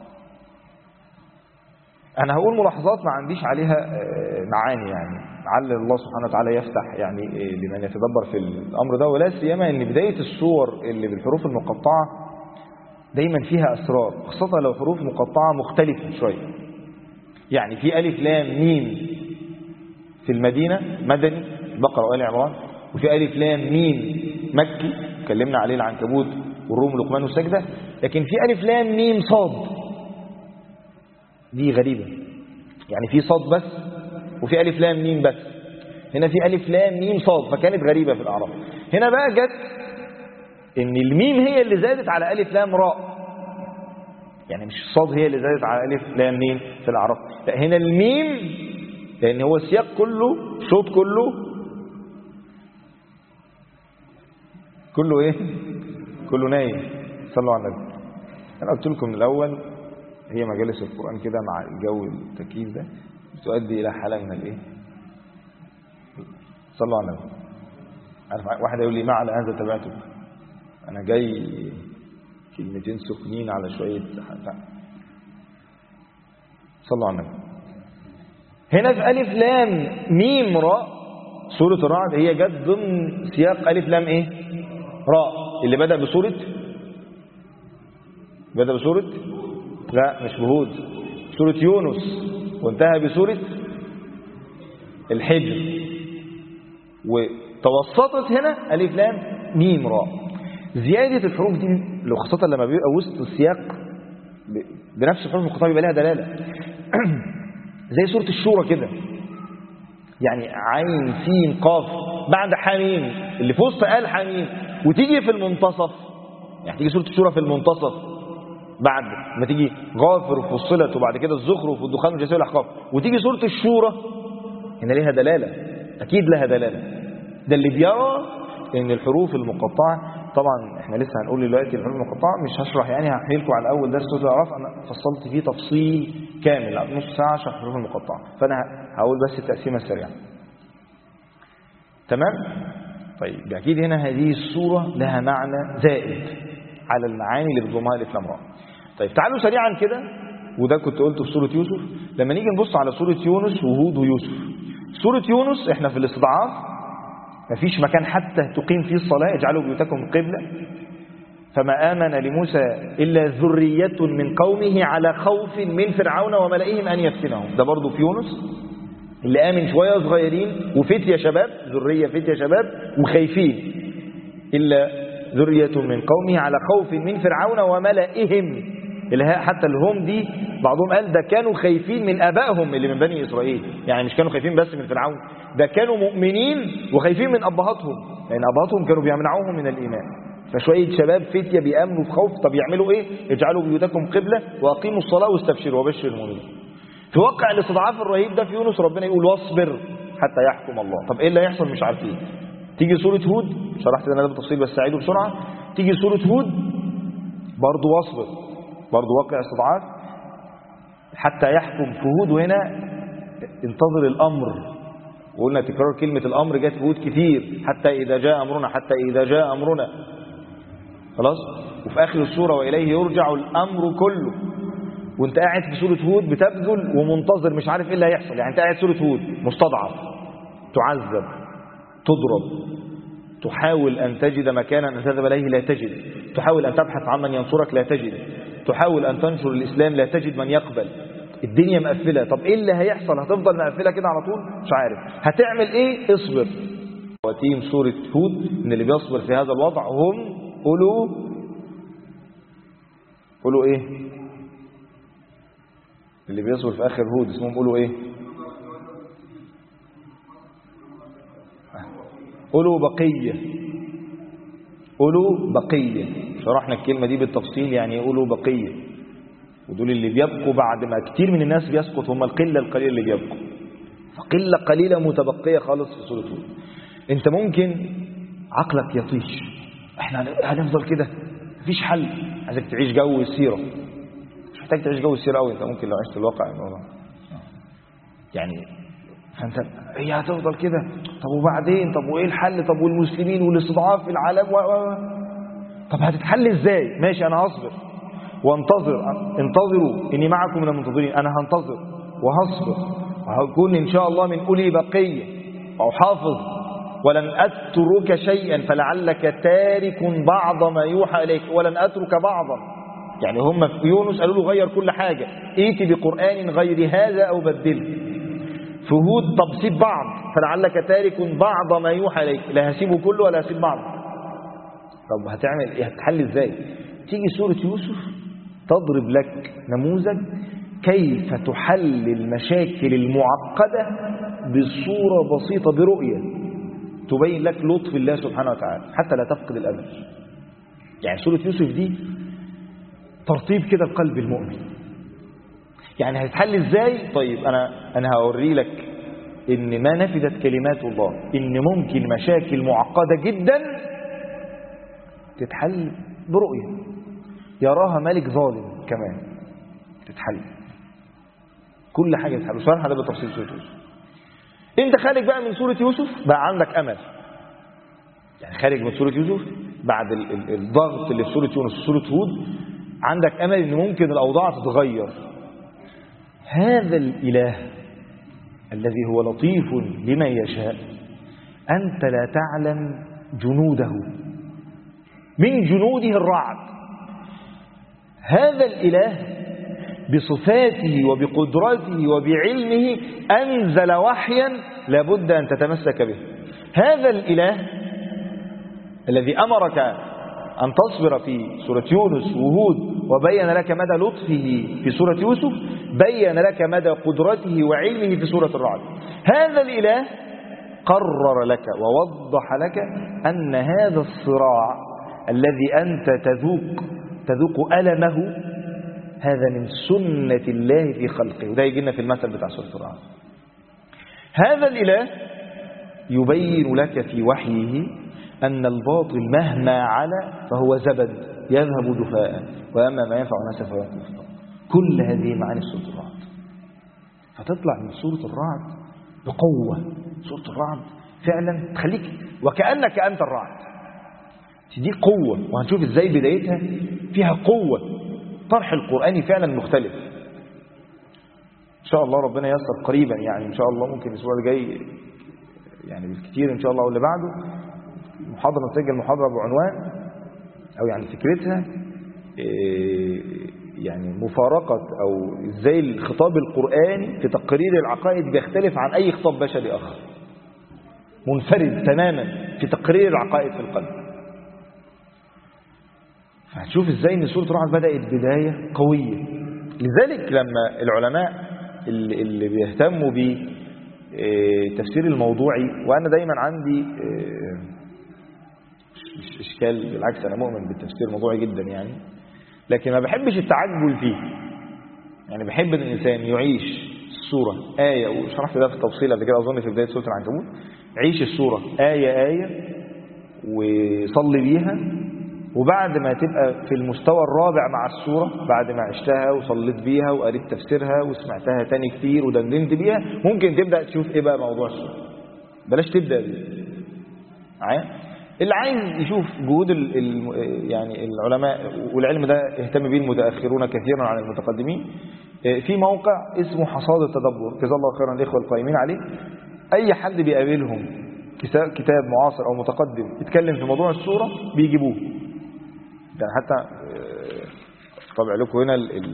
أنا هقول ملاحظات ما عنديش عليها معاني، يعني لعل الله سبحانه وتعالى يفتح يعني لمن يتدبر في الأمر ده، ولا سيما أن بداية السور اللي بالحروف المقطعة دايما فيها أسرار، خاصة لو حروف مقطعة مختلفة شوية. يعني في ألف لام ميم في المدينة مدني بقرة وآل عمران، وفي ألف لام ميم مكي اتكلمنا عليه العنكبوت والروم لقمان والسجدة، لكن في ألف لام ميم صاد دي غريبة، يعني في صاد بس وفي ألف لام ميم بس. هنا في ألف لام ميم صاد، فكانت غريبة في الأعراف. هنا بقى جت إن الميم هي اللي زادت على ألف لام راء، يعني مش الصاد هي اللي زادت على ألف لام ميم في الأعراف، لا هنا الميم، لأن هو السياق كله صوت كله إيه؟ كله نايم. صلوا على النبي. أنا قلت لكم من الأول هي مجالس القرآن كده مع الجو التكييف ده تؤدي إلى حالة من الإيه؟ صلوا على النبي. عارف واحد يقول لي ما على هذا تبعتك، أنا جاي كلمتين سخنين على شوية. صلوا على النبي. هنا في ألف لام ميم راء سورة الرعد هي جت ضمن سياق ألف لام إيه؟ راء اللي بدأ بسورة لا مش بهود، سورة يونس، وانتهى بسورة الحجر، وتوسطت هنا ألف لام ميم راء. زيادة الحروف دي لو خاصة لما بيبقى وسط السياق بنفس الحروف المقطعة بيبقى لها دلالة زي سورة الشورى كده، يعني عين سين قاف بعد حميم اللي في وسط قال حميم، وتيجي في المنتصف، يعني تيجي سورة الشورى في المنتصف بعد ما تيجي غافر وفصلت وبعد كده الزخرف والدخان والجاثية والأحقاف، وتيجي سورة الشورى هنا ليها دلالة، أكيد لها دلالة. ده اللي بيرى إن الحروف المقطعة، طبعا احنا لسه هنقول دلوقتي الحروف المقطعة مش هشرح، يعني هحكي لكم على أول درس سورة الأعراف أنا فصلت فيه تفصيل كامل نص ساعة عشان الحروف المقطعة، فأنا هقول بس التقسيمة السريعة. تمام؟ طيب أكيد هنا هذه السورة لها معنى زائد على المعاني اللي بتضمها الألف لام راء. طيب تعالوا سريعا كده، وده كنت قلته في سورة يوسف، لما نيجي نبص على سورة يونس وهود ويوسف. سورة يونس احنا في الاستضعاف مفيش مكان حتى تقيم فيه الصلاة، اجعلوا بيوتكم قبلة، فما آمن لموسى إلا ذرية من قومه على خوف من فرعون وملئهم أن يفتنهم. ده برضو في يونس اللي آمن شوية صغيرين وفتية شباب، ذرية فتية شباب وخايفين، إلا ذرية من قومه على خوف من فرعون وملئهم. حتى الهم دي بعضهم قال ده كانوا خايفين من آبائهم اللي من بني إسرائيل، يعني مش كانوا خايفين بس من فرعون، ده كانوا مؤمنين وخايفين من أبهاتهم، لأن أبهاتهم كانوا بيمنعوهم من الإيمان. فشوية شباب فتية بيأمنوا في خوف، طب يعملوا إيه؟ اجعلوا بيوتكم قبلة وأقيموا الصلاة واستبشروا وبشر المؤمنين. في واقع الاستضعاف الرهيب ده في يونس ربنا يقول واصبر حتى يحكم الله. طب إيه اللي هيحصل مش عارفين. تيجي سورة هود، شرحت أنا ده بالتفصيل بس أعيده بسرعة، تيجي سورة هود برضو واصبر، برضو واقع استضعاف حتى يحكم في هود، وهنا انتظر الأمر، وقلنا تكرار كلمة الأمر جت في هود كتير، حتى إذا جاء أمرنا خلاص. وفي آخر السورة وإليه يرجع الأمر كله، وانت قاعد في سورة هود بتبذل ومنتظر مش عارف ايه اللي هيحصل، يعني انت قاعد سورة هود مستضعف، تعذب، تضرب، تحاول أن تجد مكانا أن تذهب إليه لا تجد، تحاول أن تبحث عن من ينصرك لا تجد، تحاول أن تنشر الإسلام لا تجد من يقبل، الدنيا مقفلة. طب إيه اللي هيحصل؟ هتفضل مقفلة كده على طول؟ مش عارف هتعمل إيه؟ اصبر. وتيم سورة هود إن اللي بيصبر في هذا الوضع هم قولوا إيه؟ اللي بيصبر في آخر هود اسمهم قولوا إيه؟ قولوا بقية. شرحنا الكلمة دي بالتفصيل، يعني يقولوا بقية، ودول اللي بيبقوا بعد ما كتير من الناس بيسقط، هم القلة القليلة اللي بيبقوا، فقلة قليلة متبقية خالص في سورة هود. انت ممكن عقلك يطيش، احنا هنفضل كده مفيش حل، عايزك تعيش جو السيرة، مش محتاج تعيش جو السيرة قوي، انت ممكن لو عشت الواقع يعني فانت هي هتفضل كده. طب وبعدين؟ طب وايه الحل؟ طب والمسلمين والاستضعاف في العالم طب هتتحل ازاي؟ ماشي انا هصبر انتظروا اني معكم من المنتظرين، انا هنتظر وهصبر وهكون ان شاء الله من اولي بقيه واحافظ، ولن اترك شيئا فلعلك تارك بعض ما يوحى اليك ولن اترك بعضا، يعني هم في يونس قالوا له غير كل حاجة، ائت بقرآن غير هذا أو بدله. في هود طب سيب بعض، فلعلك تارك بعض ما يوحى إليك، لا هسيبه كله ولا هسيب بعض. طب هتعمل ايه؟ هتحل ازاي؟ تيجي سورة يوسف تضرب لك نموذج كيف تحل المشاكل المعقدة بصورة بسيطة برؤية تبين لك لطف الله سبحانه وتعالى حتى لا تفقد الأمل. يعني سورة يوسف دي ترطيب كده القلب المؤمن. يعني هتحل ازاي؟ طيب أنا هوري لك إن ما نفذت كلمات الله، إن ممكن مشاكل معقدة جدا تتحل برؤية يراها ملك ظالم كمان تتحل. كل حاجة تتحل. شرح ده بالتفصيل سورة يوسف. انت خارج بقى من سورة يوسف بقى عندك أمل. يعني خارج من سورة يوسف بعد الضغط اللي في سورة يونس وسورة هود عندك أمل إن ممكن الأوضاع تتغير. هذا الإله الذي هو لطيف لمن يشاء أنت لا تعلم جنوده، من جنوده الرعد. هذا الإله بصفاته وبقدرته وبعلمه أنزل وحيا لابد أن تتمسك به. هذا الإله الذي أمرك أن تصبر في سورة يونس وهود وبين لك مدى لطفه في سورة يوسف، بين لك مدى قدرته وعلمه في سورة الرعد. هذا الإله قرر لك ووضح لك أن هذا الصراع الذي أنت تذوق ألمه هذا من سنة الله في خلقه. وده يجينا في المثل بتاع سورة الرعد. هذا الإله يبين لك في وحيه أن الباطل مهما علا فهو زبد يذهب دفاء، وأما ما ينفع الناس فهو ينفع. كل هذه معاني سورة الرعد. فتطلع من سورة الرعد بقوة. سورة الرعد فعلا تخليك وكأنك أنت الرعد، تديك قوة. وهنشوف ازاي بدايتها فيها قوة. طرح القرآن فعلا مختلف. إن شاء الله ربنا ييسر قريبا، يعني إن شاء الله ممكن الأسبوع الجاي يعني بالكثير إن شاء الله واللي بعده محاضرة نسجل محاضرة بعنوان أو يعني فكرتها يعني مفارقة أو إزاي الخطاب القرآني في تقرير العقائد بيختلف عن أي خطاب بشري آخر، منفرد تماما في تقرير العقائد في القلب. فهتشوف إزاي إن سورة الرعد بدأت بداية قوية. لذلك لما العلماء اللي بيهتموا بتفسير الموضوعي، وأنا دايما عندي مش إشكال، بالعكس أنا مؤمن بالتفسير الموضوعي جدا يعني، لكن ما بحبش التعجل فيه. يعني بحب أن الإنسان يعيش السورة آية، وشرحت ده في التفصيل قبل كده أظن في بداية سورة العنكبوت. عيش السورة آية آية وصلي بيها، وبعد ما تبقى في المستوى الرابع مع السورة، بعد ما عشتها وصليت بيها وقريت تفسيرها وسمعتها تاني كتير ودندنت بيها، ممكن تبدأ تشوف إيه بقى موضوع السورة. بلاش تبدأ بيه. اللي عايز يشوف جهود يعني العلماء والعلم ده اهتم به المتأخرون كثيرا عن المتقدمين، في موقع اسمه حصاد التدبر، جزا الله خيرا الإخوة القائمين عليه. أي حد بيقابلهم كتاب معاصر أو متقدم يتكلم في موضوع السورة بيجيبوه. يعني حتى طبع لكم هنا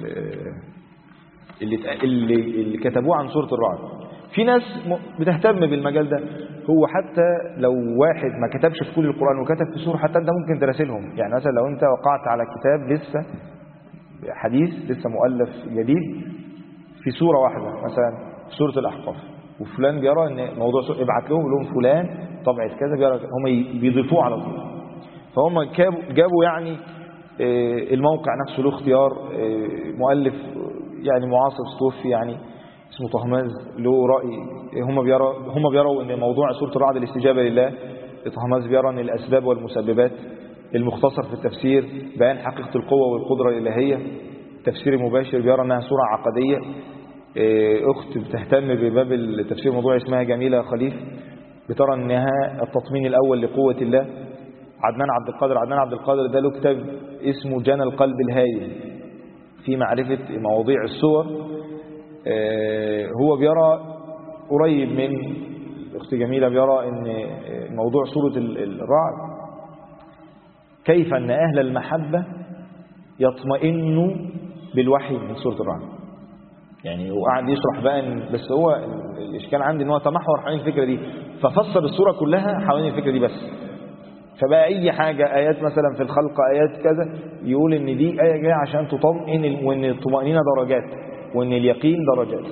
اللي كتبوه عن سورة الرعد. في ناس بتهتم بالمجال ده. هو حتى لو واحد ما كتبش في كل القرآن وكتب في سورة، حتى انت ممكن تراسلهم. يعني مثلا لو انت وقعت على كتاب لسه حديث لسه مؤلف جديد في سورة واحدة، مثلا في سورة الأحقاف، وفلان بيرى ان موضوع سورة، ابعت لهم فلان طبعت كذا بيرى، هم بيضيفوه على طول. فهم جابوا يعني الموقع نفسه له اختيار مؤلف يعني معاصر استوفي يعني اسمه طهماز له رأي. هم بيروا ان موضوع سورة الرعد الاستجابة لله. طهماز بيرى ان الأسباب والمسببات. المختصر في التفسير بيان حقيقة القوة والقدرة الإلهية. التفسير المباشر بيرى انها سورة عقدية. اخت بتهتم بباب التفسير الموضوعي اسمها جميلة خليف بترى انها التطمين الأول لقوة الله. عدنان عبد القادر ده له كتاب اسمه جنى القلب الهايل في معرفة مواضيع السور. هو بيرى قريب من أخت جميلة، بيرى أن موضوع سورة الرعد كيف أن أهل المحبة يطمئن بالوحي من سورة الرعد. يعني هو قاعد يشرح بقى بس هو الإشكال عندي ان هو تمحور حوالين الفكرة دي، ففسر السورة كلها حوالين الفكرة دي بس. فبقى أي حاجة آيات مثلا في الخلق، آيات كذا، يقول إن دي آية جاية عشان تطمئن، وإن الطمأنينة درجات، وإن اليقين درجات.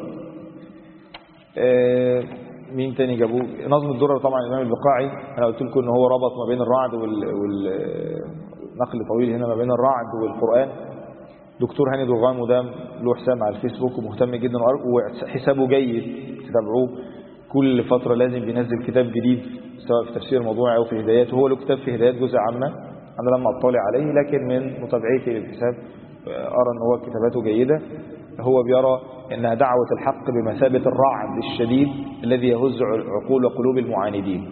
مين تاني جابوه؟ نظم الدرر طبعا الإمام البقاعي. أنا قلت لكم إن هو ربط ما بين الرعد والنقل طويل هنا ما بين الرعد والقرآن. دكتور هاني درغام، وده له حساب على الفيسبوك ومهتم جدا وحسابه جيد، تتابعوه. كل فترة لازم بينزل كتاب جديد سواء في تفسير الموضوع أو في هدايات. هو له كتاب في هدايات جزء عامة، أنا لما أطلع عليه، لكن من متابعتي للكتاب أرى أن هو كتاباته جيدة. هو بيرى أنها دعوة الحق بمثابة الرعد الشديد الذي يهز عقول وقلوب المعاندين.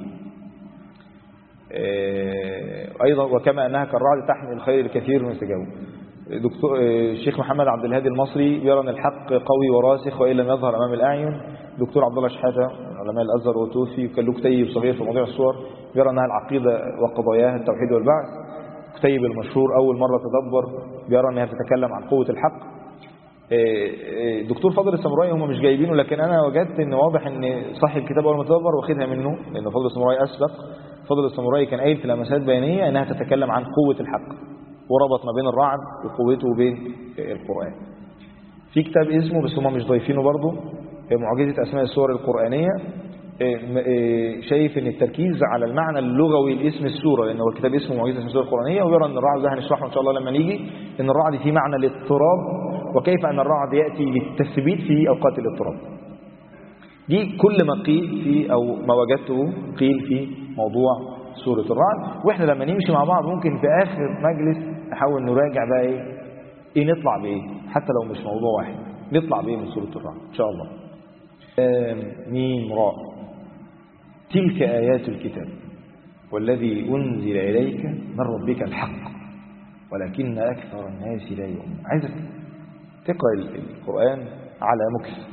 أيضا وكما أنها كالرعد تحمل الخير الكثير من استجابه. دكتور الشيخ محمد عبد الهادي المصري بيرى أن الحق قوي وراسخ وإن لم يظهر أمام الأعين. دكتور عبد الله شحاتة علماء الأزهر والتوفي وكان له كتيب صغير في موضوع الصور، بيرى أنها العقيدة وقضاياها التوحيد والبعث. كتيب المشهور أول مرة تدبر بيرى أنها تتكلم عن قوة الحق. دكتور فضل الساموراي هم مش جايبينه، لكن أنا وجدت أن واضح أن صاحب الكتاب أول ما تدبر واخدها منه، لأن فضل الساموراي أسبق. فضل الساموراي كان قايل في لمسات بيانية أنها تتكلم عن قوة الحق، وربط ما بين الرعد وقوته وبين القرآن. في كتاب اسمه بس هم مش ضايفينه برضه، معجزة أسماء السور القرآنية. شايف ان التركيز على المعنى اللغوي لاسم السورة، لأن هو الكتاب اسمه معجزة أسماء السور القرآنية، ويرى أن الرعد ده هنشرحه إن شاء الله لما نيجي، أن الرعد فيه معنى الاضطراب، وكيف أن الرعد يأتي للتثبيت في أوقات الاضطراب. دي كل ما قيل في أو ما وجدته قيل في موضوع سورة الرعد. وإحنا لما نمشي مع بعض ممكن في آخر مجلس نحاول نراجع بقى إيه نطلع بإيه، حتى لو مش موضوع واحد نطلع بإيه من سورة الرعد إن شاء الله. ميم راء تلك آيات الكتاب والذي أنزل إليك من ربك الحق ولكن أكثر الناس لا يؤمنون. عايزك تقرأ القرآن على مكث.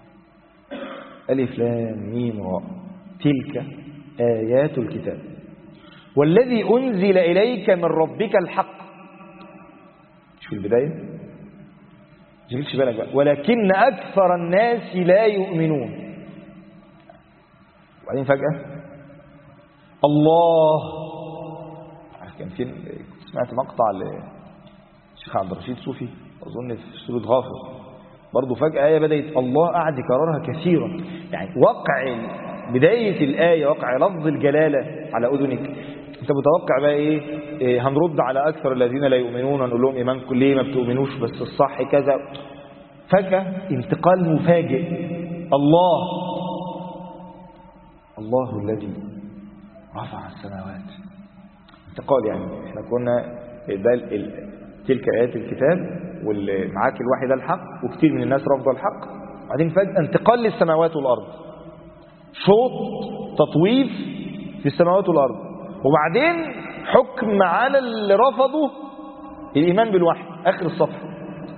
ألف لام ميم راء تلك آيات الكتاب والذي أنزل إليك من ربك الحق. شوف البداية، تشغلش بالك بقى، ولكن أكثر الناس لا يؤمنون. وبعدين فجأة الله. كان في سمعت مقطع للشيخ عبد الرشيد صوفي أظن في سورة غافر، برضو فجأة آية بدأت الله قاعد يكررها كثيرا. يعني وقع بداية الآية، وقع لفظ الجلالة على أذنك، أنت متوقع بقى إيه؟ هنرد على أكثر الذين لا يؤمنون ونقول لهم إيمانكم ليه ما بتؤمنوش، بس الصح كذا. فجأة انتقال مفاجئ. الله الذي رفع السماوات. انتقال، يعني احنا كنا تلك آيات الكتاب واللي معاك الوحي ده الحق، وكتير من الناس رفض الحق. بعدين فجأة انتقال للسماوات والأرض، شوط تطويف في السماوات والأرض، وبعدين حكم على اللي رفضوا الإيمان بالوحي. آخر الصفحة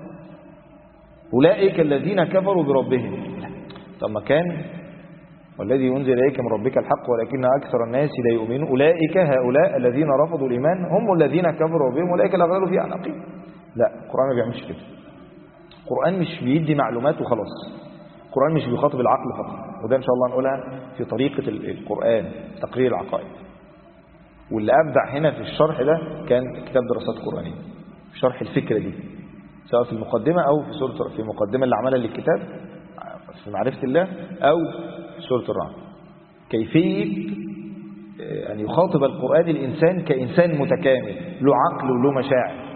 أولئك الذين كفروا بربهم. طب ما كان والذي ينزل إليك من ربك الحق ولكن أكثر الناس لا يؤمنون. أولئك هؤلاء الذين رفضوا الإيمان هم الذين كفروا بهم أولئك الأغلال في أعناقهم. لا، القرآن ما بيعملش كده. القرآن مش بيدي معلومات وخلاص. القرآن مش بيخاطب العقل فقط، وده إن شاء الله نقولها في طريقة القرآن تقرير العقائد. واللي أبدع هنا في الشرح ده كان كتاب دراسات قرآنية في شرح الفكرة دي، سواء في المقدمة أو في المقدمة اللي عملها للكتاب في معرفة الله أو في سورة الرعد. كيفية أن يخاطب القرآن الإنسان كإنسان متكامل له عقل وله مشاعر.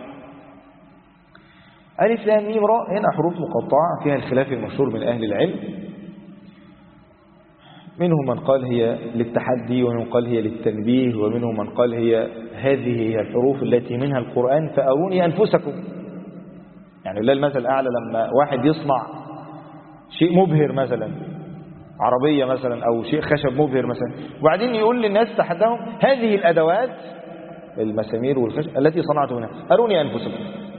ألف لام ميم راء هنا حروف مقطعة فيها الخلاف المشهور من أهل العلم. منهم من قال هي للتحدي، ومنهم قال هي للتنبيه، ومنهم من قال هذه هي الحروف التي منها القرآن فأروني أنفسكم. يعني لله المثل الأعلى، لما واحد يصنع شيء مبهر مثلا، عربية مثلا أو شيء خشب مبهر مثلا، وبعدين يقول للناس تحدهم هذه الأدوات المسامير والخشب التي صنعت منها أروني أنفسكم.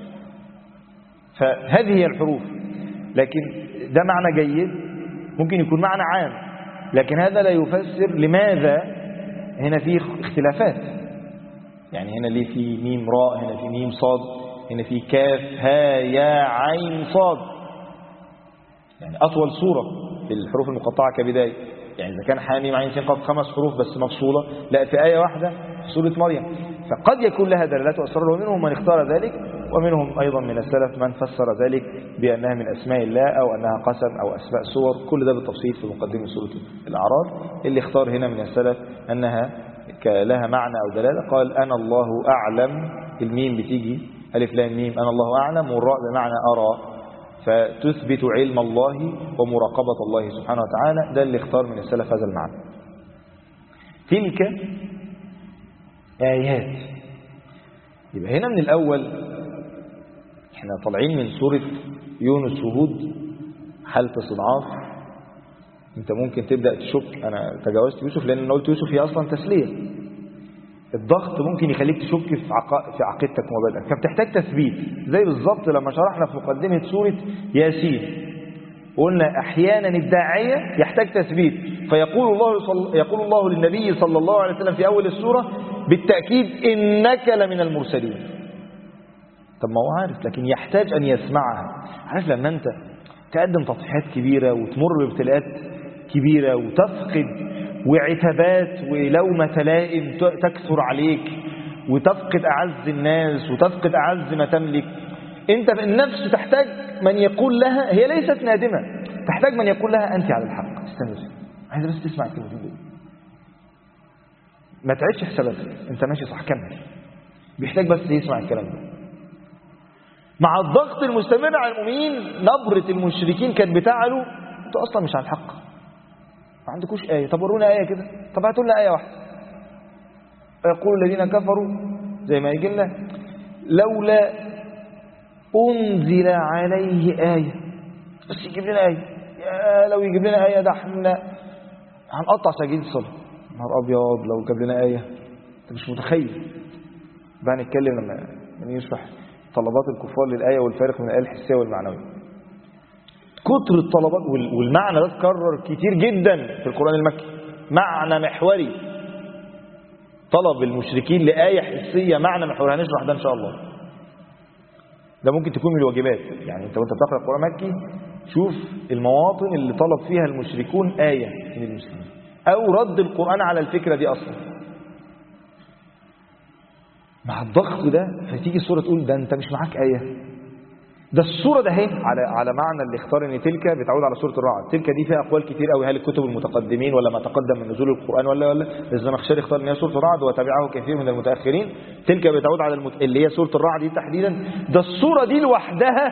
فهذه هي الحروف. لكن ده معنى جيد، ممكن يكون معنى عام، لكن هذا لا يفسر لماذا هنا في اختلافات. يعني هنا ليه في ميم راء، هنا في ميم صاد. إن في كاف ها يا عين صاد، يعني أطول سورة بالحروف المقطعة كبداية. يعني إذا كان حاميم عين سين قاف 5 حروف بس مفصولة، لا في آية واحدة في سورة مريم. فقد يكون لها دلالات وأسرار، ومنهم من اختار ذلك، ومنهم أيضا من السلف من فسر ذلك بأنها من أسماء الله أو أنها قسم أو أسماء سور. كل ده بالتفصيل في مقدمة سورة الأعراف. اللي اختار هنا من السلف أنها لها معنى أو دلالة قال أنا الله أعلم، الميم بتيجي ألف لام ميم، أنا الله أعلم، والراء بمعنى أرى، فتثبت علم الله ومراقبة الله سبحانه وتعالى. ده اللي اختار من السلف هذا المعنى. تلك آيات، يبقى هنا من الأول احنا طالعين من سورة يونس وهود حالة استضعاف. انت ممكن تبدأ تشك أنا تجاوزت يوسف، لأن أنا قلت يوسف هي أصلا تسلية. الضغط ممكن يخليك تشك في عقيدتك ومبادئك، فبتحتاج تثبيت. زي بالظبط لما شرحنا في مقدمة سورة ياسين قلنا أحيانا الداعية يحتاج تثبيت، يقول الله للنبي صلى الله عليه وسلم في أول السورة بالتأكيد إنك لمن المرسلين. طب ما هو عارف، لكن يحتاج أن يسمعها. عارف لما أنت تقدم تضحيات كبيرة وتمر بابتلاءات كبيرة وتفقد وعتابات ولومة لائم تكثر عليك وتفقد أعز الناس وتفقد أعز ما تملك، أنت النفس تحتاج من يقول لها، هي ليست نادمة، تحتاج من يقول لها أنت على الحق. استنى، عايز بس تسمع الكلمتين دول، ما تعيش حساباتك، أنت ماشي صح، كمل. بيحتاج بس يسمع الكلام ده. مع الضغط المستمر على المؤمنين، نبرة المشركين كانت بتعلو، أنتوا أصلا مش على الحق، ما عندكوش آية، طب ورونا آية كده، طب هاتوا لنا آية واحدة. يقول الذين كفروا زي ما يجي لنا لولا أنزل عليه آية، بس يجيب لنا آية. يا لو يجيب لنا آية ده احنا هنقطع سجين الصلاة. نهار أبيض لو جاب لنا آية، أنت مش متخيل. بقى نتكلم لما يشرح طلبات الكفار للآية والفارق من الآية الحسية والمعنوية. كتر الطلبات والمعنى ده اتكرر كتير جدا في القرآن المكي، معنى محوري. طلب المشركين لآية حسية معنى محوري، هنشرح ده إن شاء الله. ده ممكن تكون من الواجبات، يعني انت وانت بتقرأ القرآن المكي شوف المواطن اللي طلب فيها المشركون آية من المسلمين أو رد القرآن على الفكرة دي أصلا. مع الضغط ده فتيجي السورة تقول ده انت مش معاك آية. ده السورة ده هي على معنى اللي اختار ان تلك بتعود على سورة الرعد. تلك دي فيها أقوال كتير قوي، هل الكتب المتقدمين ولا ما تقدم من نزول القرآن ولا الزمخشري اختار ان هي سورة الرعد وتبعه كثير من المتأخرين. تلك بتعود على اللي هي سورة الرعد دي تحديدا. ده السورة دي لوحدها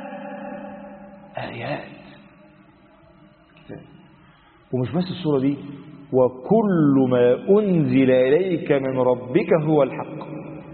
آيات. ومش بس السورة دي، وكل ما أنزل إليك من ربك هو الحق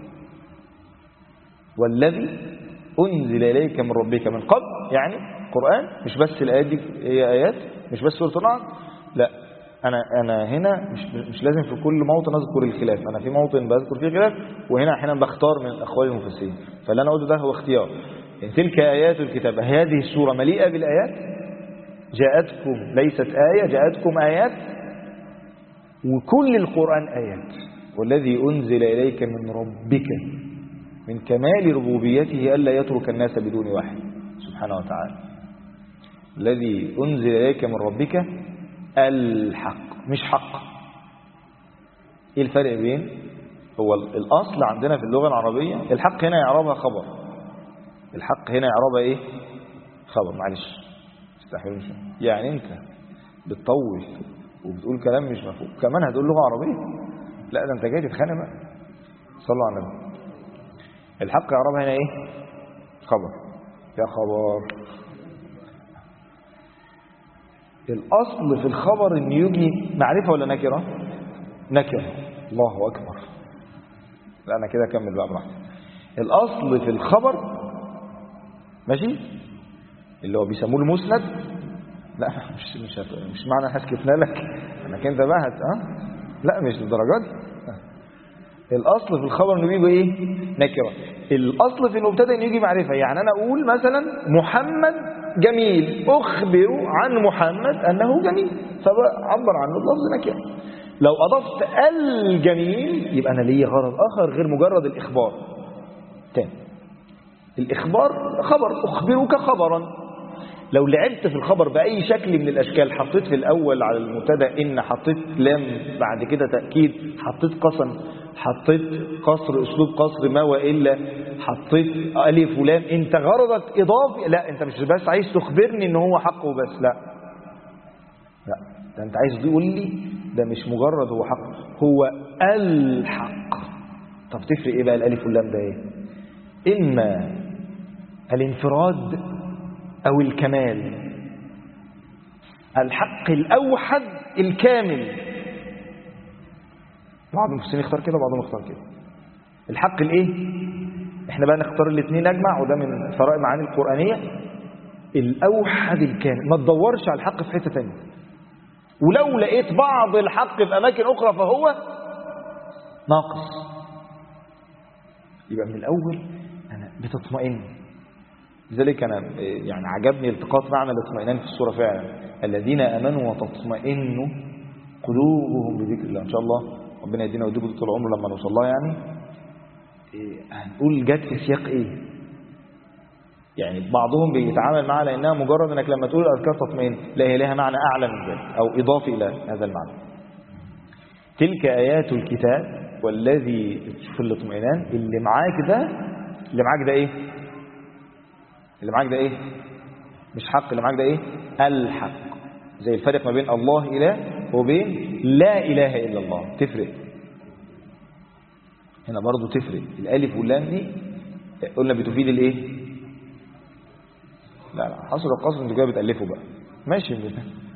والذي أنزل إليك من ربك من قبل. يعني قرآن مش بس الآيات دي هي آيات، مش بس سورة الرعد، لا أنا هنا مش لازم في كل موطن أذكر الخلاف. أنا في موطن بذكر فيه خلاف، وهنا أحيانا بختار من أقوال المفسرين. فاللي أنا قلته ده هو اختيار. يعني تلك آيات الكتاب، هذه السورة مليئة بالآيات. جاءتكم ليست آية، جاءتكم آيات، وكل القرآن آيات. والذي أنزل إليك من ربك، من كمال ربوبيته ألا يترك الناس بدون وحي سبحانه وتعالى. الذي أنزل إليك من ربك الحق، مش حق. إيه الفرق بين؟ هو الأصل عندنا في اللغة العربية الحق هنا يعربها خبر. الحق هنا يعربها إيه؟ خبر. معلش استحيل، يعني أنت بتطول وبتقول كلام مش مفهوم كمان هتقول لغة عربية؟ لا ده أنت جاي تتخانق بقى. صلوا على النبي. الحق يعربها هنا ايه؟ خبر. يا خبر. الاصل في الخبر ان يجي معرفه ولا نكره؟ نكره. الله اكبر. لا انا كده اكمل بقى براحتي. الاصل في الخبر ماشي اللي هو بيسموه المسند. لا مش معنى حسكتنا لك انك انت بقى لا مش للدرجه دي. الاصل في الخبر انه بيجي ايه؟ نكره. الاصل في المبتدا انه يجي معرفه. يعني انا اقول مثلا محمد جميل، اخبر عن محمد انه جميل، فبعبر عنه بلفظ نكره. لو اضفت الجميل يبقى انا ليه غرض اخر غير مجرد الاخبار. تاني الإخبار خبر، أخبرك خبرا. لو لعبت في الخبر بأي شكل من الأشكال، حطيت في الأول على المبتدا إن، حطيت لام بعد كده تأكيد، حطيت قسم، حطيت قصر أسلوب قصر ما وإلا، حطيت ألف ولام، أنت غرضك إضافي. لا، أنت مش بس عايز تخبرني إن هو حق وبس، لا لا، ده أنت عايز تقول لي ده مش مجرد هو حق، هو الحق. طب تفرق إيه بقى الألف واللام ده إيه؟ إما الانفراد أو الكمال. الحق الأوحد الكامل. بعض المفسرين يختار كده وبعضهم يختار كده. الحق الإيه؟ إحنا بقى نختار الاثنين أجمع، وده من ثراء معاني القرآنية. الأوحد الكامل، ما تدورش على الحق في حتة تانية، ولو لقيت بعض الحق في أماكن أخرى فهو ناقص. يبقى من الأول أنا بتطمئن. لذلك أنا يعني عجبني التقاط معنى الاطمئنان في السورة فعلا، الذين آمنوا وتطمئن قلوبهم بذكر الله. إن شاء الله ربنا يدينا ويديكم طول العمر لما نوصل لها. يعني هنقول جت في سياق إيه؟ يعني بعضهم بيتعامل معها لأنها مجرد أنك لما تقول الأذكار تطمئن، لا، هي لها معنى أعلى من ذلك أو إضافي إلى هذا المعنى. تلك آيات الكتاب والذي في الاطمئنان. اللي معاك ده إيه؟ اللي معاك ده إيه؟ مش حق، اللي معاك ده إيه؟ الحق. زي الفرق ما بين الله إله وبين لا إله إلا الله، تفرق هنا برضو، تفرق. الألف واللام دي قلنا بتفيد الإيه؟ لا حصر القصر انتوا كده بتألفوا بقى، ماشي. اللي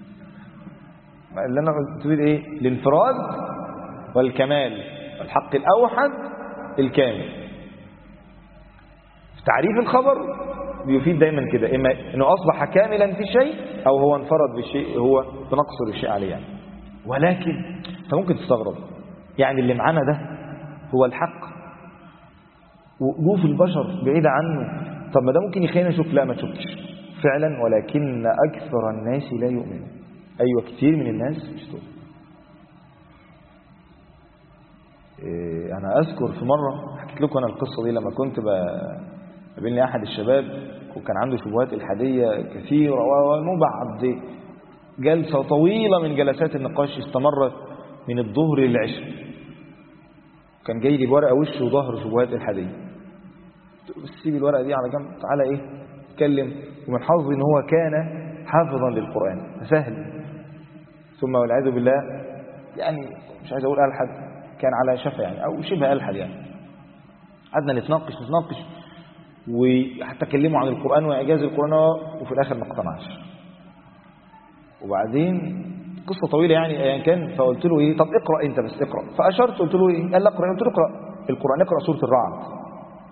أنا تفيد إيه؟ الانفراد والكمال، الحق الأوحد الكامل. في تعريف الخبر بيفيد دايما كده، إما أنه أصبح كاملا في شيء أو هو انفرد بالشيء، هو تنقصر الشيء عليه يعني. ولكن أنت ممكن تستغرب، يعني اللي معانا ده هو الحق وألوف البشر بعيدة عنه، طب ما ده ممكن يخلينا نشك. لا، ما تشكش فعلا، ولكن أكثر الناس لا يؤمنون. أيوة، كتير من الناس مش تؤمن. أنا أذكر في مرة حكيت لكم أنا القصة دي، لما كنت قابلني أحد الشباب وكان عنده شبهات إلحادية كثيرة، وبعد جلسة طويلة من جلسات النقاش استمرت من الظهر للعشاء، كان جاي لي بورقة وش وظهر شبهات إلحادية. سيب الورقة دي على جنب، تعالى إيه اتكلم. ومن حظي إن هو كان حافظا للقرآن، سهل. ثم والعياذ بالله يعني مش عايز أقول ألحد، كان على شفا يعني أو شبه ألحد يعني. قعدنا نتناقش وحتى كلموا عن القرآن وإعجاز القرآن، وفي الآخر ما اقتنعش. وبعدين قصة طويلة يعني أيا كان، فقلت له إيه، طب اقرأ أنت بس، اقرأ. فأشرت قلت له إيه، قال لي اقرأ. قلت له اقرأ القرآن، اقرأ سورة الرعد.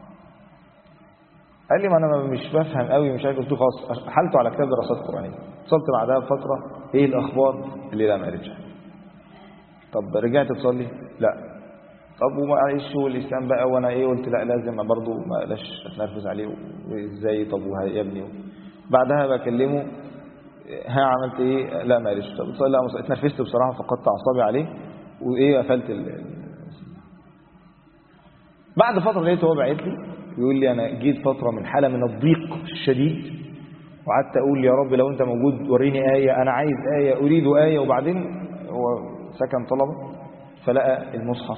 قال لي ما أنا مش بفهم قوي، مش عارف. قلت له خلاص، حلته على كتاب دراسات قرآنية. وصلت بعدها بفترة، إيه الأخبار؟ اللي لا ما قريتش. طب رجعت تصلي؟ لا. طب ومعلش والإسلام بقى وأنا إيه؟ قلت لا، لازم برضه ما لاش أتنرفز عليه. وإزاي؟ طب يا ابني. بعدها بكلمه، ها عملت إيه؟ لا ما قالش. طب تصلي؟ لا. اتنرفزت بصراحة، فقدت أعصابي عليه وإيه، قفلت بعد فترة لقيته هو باعت لي يقول لي أنا جيت فترة من حالة من الضيق الشديد، وقعدت أقول يا رب لو أنت موجود وريني آية، أنا عايز آية، أريد آية. وبعدين هو سكن طلبة، فلقى المصحف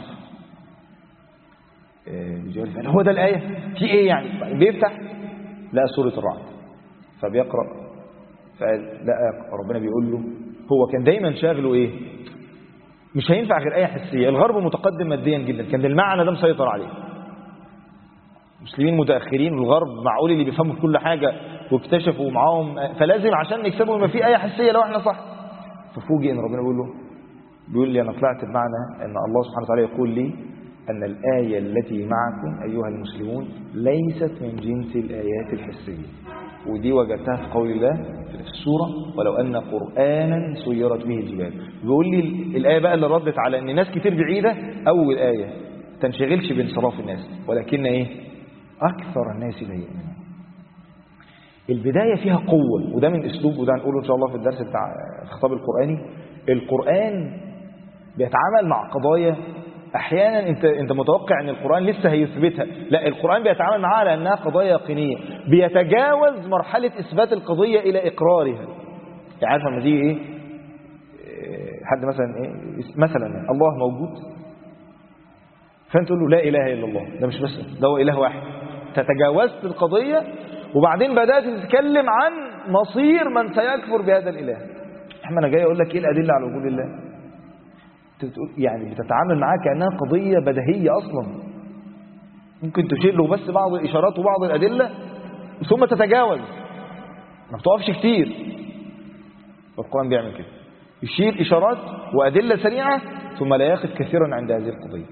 بيقول هو ده الآية في إيه يعني؟ بيفتح لقى سورة الرعد، فبيقرأ، فلقى ربنا بيقول له، هو كان دايما شاغله إيه؟ مش هينفع غير آية حسية. الغرب متقدم ماديا جدا، كان المعنى ده مسيطر عليه. المسلمين متأخرين، والغرب معقول اللي بيفهموا كل حاجة واكتشفوا معاهم، فلازم عشان نكسبوا ما في آية حسية لو احنا صح. ففوجئ ان ربنا بيقول لي انا طلعت بمعنى ان الله سبحانه وتعالى يقول لي ان الآية التي معكم ايها المسلمون ليست من جنس الآيات الحسية. ودي وجدتها في قول الله في السورة ولو أن قرآنا سيرت به الجبال. بيقول لي الآية بقى اللي ردت على ان ناس كتير بعيدة، اول آية تنشغلش بانصراف الناس، ولكن ايه؟ أكثر الناس لا يؤمنون. البداية فيها قوة، وده من أسلوب، وده هنقوله إن شاء الله في الدرس بتاع الخطاب القرآني. القرآن بيتعامل مع قضايا احيانا انت متوقع ان القرآن لسه هيثبتها، لا، القرآن بيتعامل معاها على انها قضايا يقينية، بيتجاوز مرحلة اثبات القضية الى اقرارها. يعني عارف لما تيجي ايه حد مثلا الله موجود، فانت تقول له لا اله الا الله، ده مش بس ده هو اله واحد، تتجاوزت القضية وبعدين بدأت تتكلم عن مصير من سيكفر بهذا الاله. انا جاي اقول لك ايه الادله على وجود الله، يعني بتتعامل معاه كانها قضيه بديهيه اصلا، ممكن تشير له بس بعض الاشارات وبعض الادله ثم تتجاوز، ما بتقفش كتير. القرآن بيعمل كده، يشير اشارات وادله سريعه ثم لا ياخذ كثيرا عند هذه القضيه.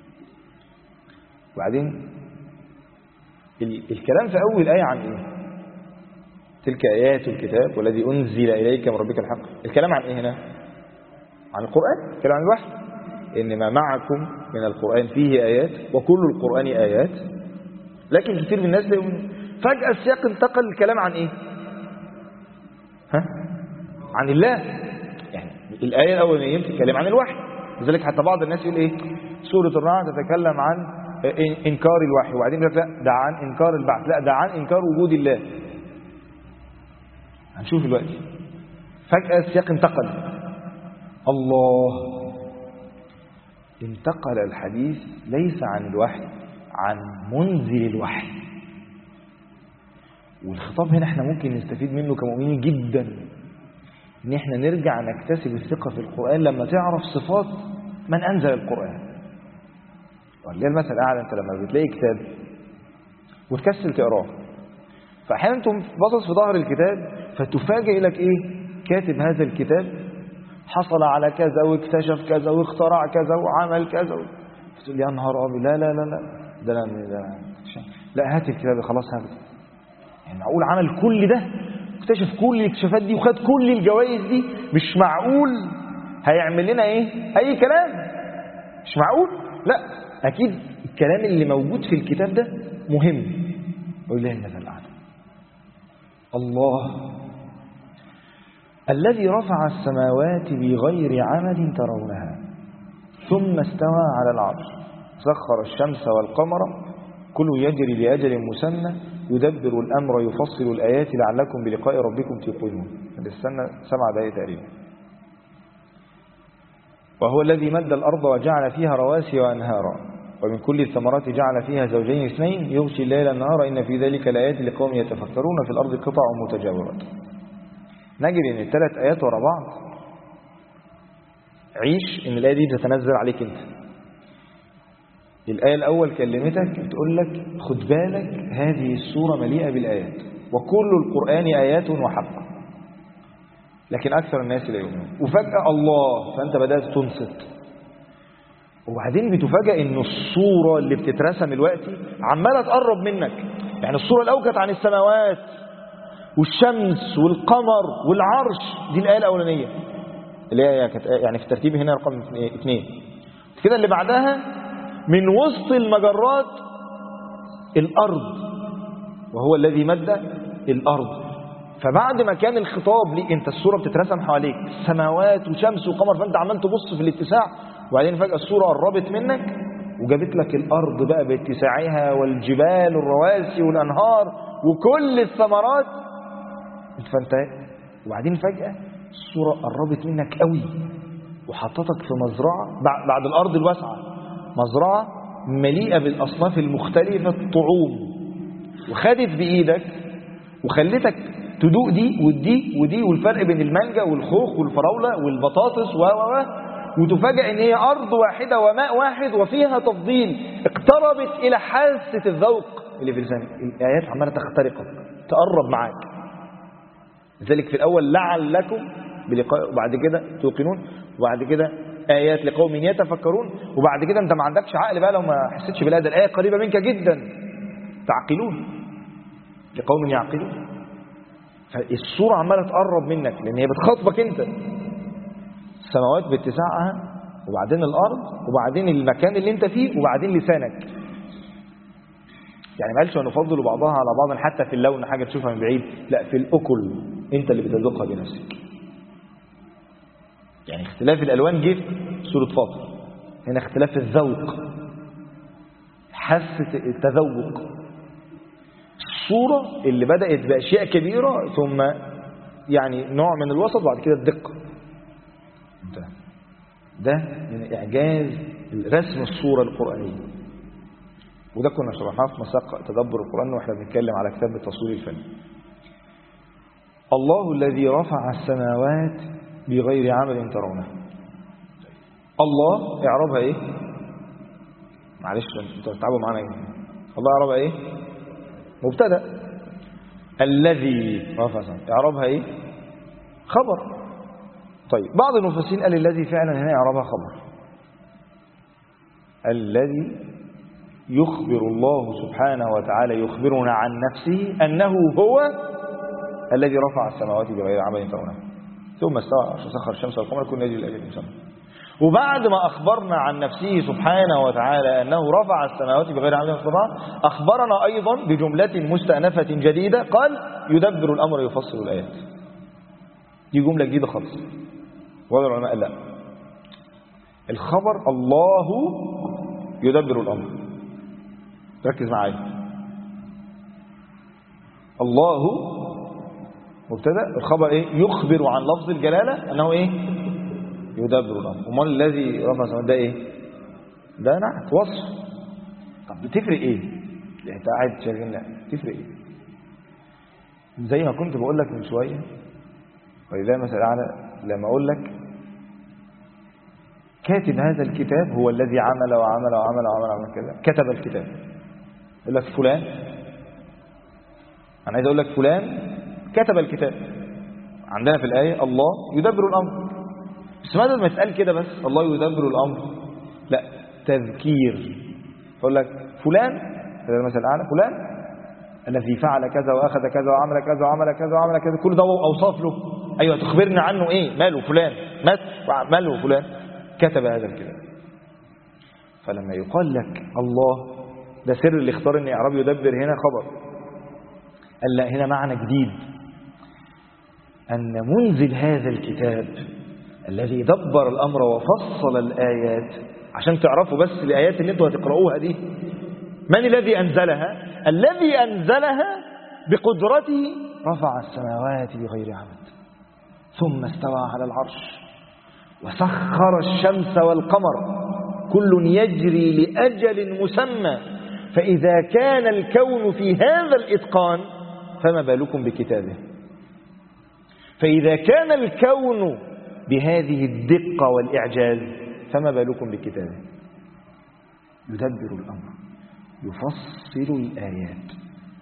وبعدين الكلام في اول ايه عن ايه؟ تلك ايات الكتاب والذي انزل اليك من ربك الحق. الكلام عن ايه هنا؟ عن القرآن، الكلام عن الوحي. إنما معكم من القرآن فيه آيات وكل القرآن آيات، لكن كثير من الناس فجأة السياق انتقل الكلام عن إيه؟ عن الله. يعني الآية الأولانية بتتكلم عن الوحي، لذلك حتى بعض الناس يقول إيه؟ سورة الرعد تتكلم عن إنكار الوحي، وبعدين لا ده عن إنكار البعث، لا ده عن إنكار وجود الله. هنشوف دلوقتي فجأة السياق انتقل، الله انتقل الحديث ليس عن الوحي، عن منزل الوحي. والخطاب هنا احنا ممكن نستفيد منه كمؤمنين جدا، ان احنا نرجع نكتسب الثقة في القرآن لما تعرف صفات من انزل القرآن. ولله المثل الاعلى، انت لما بتلاقي كتاب وتكسل تقراه، فاحيانا انت باصص في ظهر الكتاب فتفاجئ لك ايه؟ كاتب هذا الكتاب حصل على كذا واكتشف كذا واخترع كذا وعمل كذا تقول لي يا نهار ابيض، لا لا لا لا، ده لا هات الكتاب خلاص هات. يعني معقول عمل كل ده، اكتشف كل الاكتشافات دي وخد كل الجوائز دي؟ مش معقول هيعمل لنا ايه؟ اي كلام، مش معقول. لا، اكيد الكلام اللي موجود في الكتاب ده مهم. ولله المثل الاعلى. الله الذي رفع السماوات بغير عمد ترونها ثم استوى على العرش سخر الشمس والقمر كل يجري لأجل مسمى يدبر الأمر يفصل الآيات لعلكم بلقاء ربكم توقنون. السنة 7 دقائق تقريبا. وهو الذي مد الأرض وجعل فيها رواسي وأنهارا ومن كل الثمرات جعل فيها زوجين اثنين يغشي الليل النهار إن في ذلك لآيات لقوم يتفكرون في الأرض قطع متجاورات. نجد ان الثلاث آيات ورا بعض عيش ان الآية دي تتنزل عليك انت. الآية الأول كلمتك بتقول لك خد بالك هذه السورة مليئة بالآيات وكل القرآن آيات وحق، لكن أكثر الناس لا يؤمنون. وفجأة الله، فأنت بدأت تنصت. وبعدين بتفاجأ ان الصورة اللي بتترسم دلوقتي عمالة تقرب منك. يعني الصورة الأول كانت عن السماوات والشمس والقمر والعرش، دي الآية الأولانية اللي هي كانت يعني في الترتيب هنا رقم 2. كده اللي بعدها من وسط المجرات الأرض وهو الذي مد الأرض. فبعد ما كان الخطاب ليك انت الصورة بتترسم حواليك سماوات وشمس وقمر، فانت عمال تبص في الاتساع، وبعدين فجأة الصورة قربت منك وجابت لك الأرض بقى باتساعها والجبال والرواسي والأنهار وكل الثمرات. فانت وبعدين فجأة الصورة قربت منك قوي وحطتك في مزرعة بعد الأرض الواسعة، مزرعة مليئة بالأصناف المختلفة الطعوم، وخدت بإيدك وخلتك تدوق دي ودي ودي والفرق بين المانجا والخوخ والفراولة والبطاطس وتفاجأ ان هي أرض واحدة وماء واحد وفيها تفضيل. اقتربت إلى حاسة الذوق اللي في لسانك. الآيات عمالة تخترقك تقرب معاك. لذلك في الأول لعلكم بلقاء، وبعد كده توقنون، وبعد كده آيات لقوم يتفكرون، وبعد كده انت ما عندكش عقل بقى لو ما حسيتش بالآية. الآية قريبة منك جدا، تعقلون لقوم يعقلون. فالصورة عمالة تقرب منك لأن هي بتخاطبك انت. السماوات باتساعها وبعدين الأرض وبعدين المكان اللي انت فيه وبعدين لسانك. يعني ما قالش ونفضل بعضها على بعض حتى في اللون، حاجة تشوفها من بعيد، لا، في الأكل انت اللي بتذوقها بنفسك. يعني اختلاف الألوان جه في سورة فاطر، هنا اختلاف الذوق، حاسة التذوق. الصورة اللي بدأت بأشياء كبيرة ثم يعني نوع من الوسط بعد كده الدقة. ده من إعجاز رسم الصورة القرآنية، وده كنا شرحناه في مساق تدبر القرآن واحنا بنتكلم على كتاب التصوير الفني. الله الذي رفع السماوات بغير عمل ترونه. الله اعربها ايه؟ معلش انتوا بتتعبوا معانا ايه؟ الله اعربها ايه؟ مبتدا. الذي رفع السماوات اعربها ايه؟ خبر. طيب بعض المفسرين قال الذي فعلا هنا اعربها خبر. الذي يخبر الله سبحانه وتعالى يخبرنا عن نفسه أنه هو الذي رفع السماوات بغير عمل ترونه ثم استوى سخر الشمس والقمر كل يجري لأجل مسمى. وبعد ما أخبرنا عن نفسه سبحانه وتعالى أنه رفع السماوات بغير عمل ترونه أخبرنا أيضا بجملة مستأنفة جديدة قال يدبر الأمر يفصل الآيات. دي جملة جديدة خالص. وهذا العلماء قال لا، الخبر الله يدبر الأمر. ركز معايا، الله مبتدا، الخبر ايه؟ يخبر عن لفظ الجلاله انه ايه؟ يدبر الامر. امال الذي رفع السماوات ده ايه؟ ده نعت وصف. طب بتفرق ايه؟ انت قاعد شايفين لا تفرق ايه؟ زي ما كنت بقول لك من شويه، ولله المثل الاعلى، لما اقول لك كاتب هذا الكتاب هو الذي عمل وعمل وعمل وعمل وعمل كذا، كتب الكتاب. يقول لك فلان، أنا عايز أقول لك فلان كتب الكتاب. عندنا في الآية الله يدبر الأمر، بس ماذا ما يتقال كده بس الله يدبر الأمر؟ لا، تذكير. يقول لك فلان، هذا المثل الأعلى، فلان الذي فعل كذا وأخذ كذا وعمل كذا وعمل كذا وعمل كذا، كل ده أوصاف له. أيوة تخبرنا عنه إيه؟ ماله فلان، ماله فلان كتب هذا الكتاب. فلما يقال لك الله، ده سر اللي اختار ان اعراب يدبر هنا خبر. قال لا، هنا معنى جديد، ان منزل هذا الكتاب الذي دبر الامر وفصل الايات، عشان تعرفوا بس الايات اللي انتوا هتقرؤوها دي من الذي انزلها؟ الذي انزلها بقدرته رفع السماوات بغير عمد ثم استوى على العرش وسخر الشمس والقمر كل يجري لأجل مسمى، فإذا كان الكون في هذا الإتقان فما بالكم بكتابه. فإذا كان الكون بهذه الدقة والإعجاز فما بالكم بكتابه. يدبر الأمر يفصل الآيات.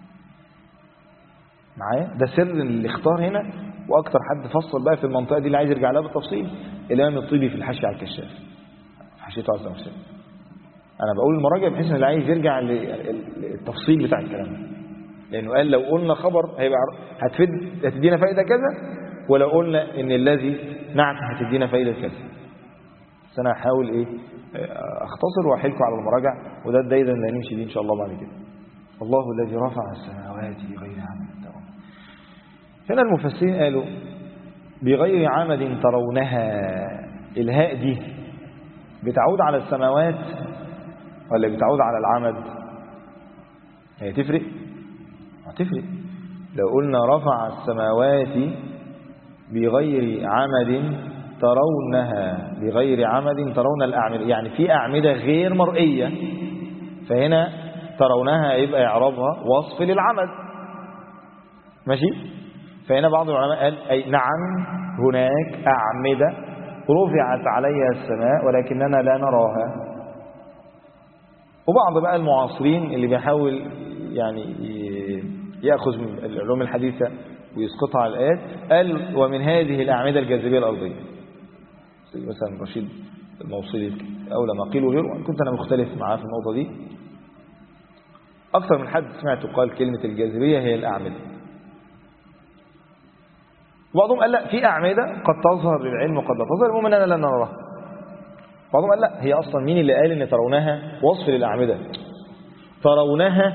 معايا؟ ده سر اللي اختار هنا، وأكتر حد فصل بقى في المنطقة دي اللي عايز يرجع لها بالتفصيل الإمام الطيبي في الحاشية على الكشاف، حاشيته على الكشاف. أنا بقول المراجع بحيث ان اللي عايز يرجع للتفصيل بتاع الكلام، لأنه قال لو قلنا خبر هيبقى هتدينا فايدة كذا، ولو قلنا ان الذي نعت هتدينا فايدة كذا. بس أنا هحاول إيه أختصر وأحيلكم على المراجع، وده الدايرة اللي هنمشي دي إن شاء الله بعد كده. الله الذي رفع السماوات بغير عمد ترونها. هنا المفسرين قالوا بغير عمد ترونها، الهاء دي بتعود على السماوات ولا بتعود على العمد؟ هي تفرق؟ هتفرق. لو قلنا رفع السماوات بغير عمد ترونها، بغير عمد ترون الأعمدة، يعني في أعمدة غير مرئية، فهنا ترونها يبقى يعربها وصف للعمد. ماشي؟ فهنا بعض العلماء قال أي نعم هناك أعمدة رفعت عليها السماء ولكننا لا نراها. وبعض بقى المعاصرين اللي بيحاول يعني يأخذ من العلوم الحديثة ويسقطها على الآيات قال ومن هذه الأعمدة الجاذبية الأرضية. مثلا رشيد الموصلي أولى ما قيل وغيره، وإن كنت أنا مختلف معاه في النقطة دي. أكثر من حد سمعت قال كلمة الجاذبية هي الأعمدة. وبعضهم قال لا، في أعمدة قد تظهر للعلم وقد لا تظهر، المهم أننا لا نراها. بعضهم قال لا، هي أصلا مين اللي قال إن ترونها وصف للأعمدة؟ ترونها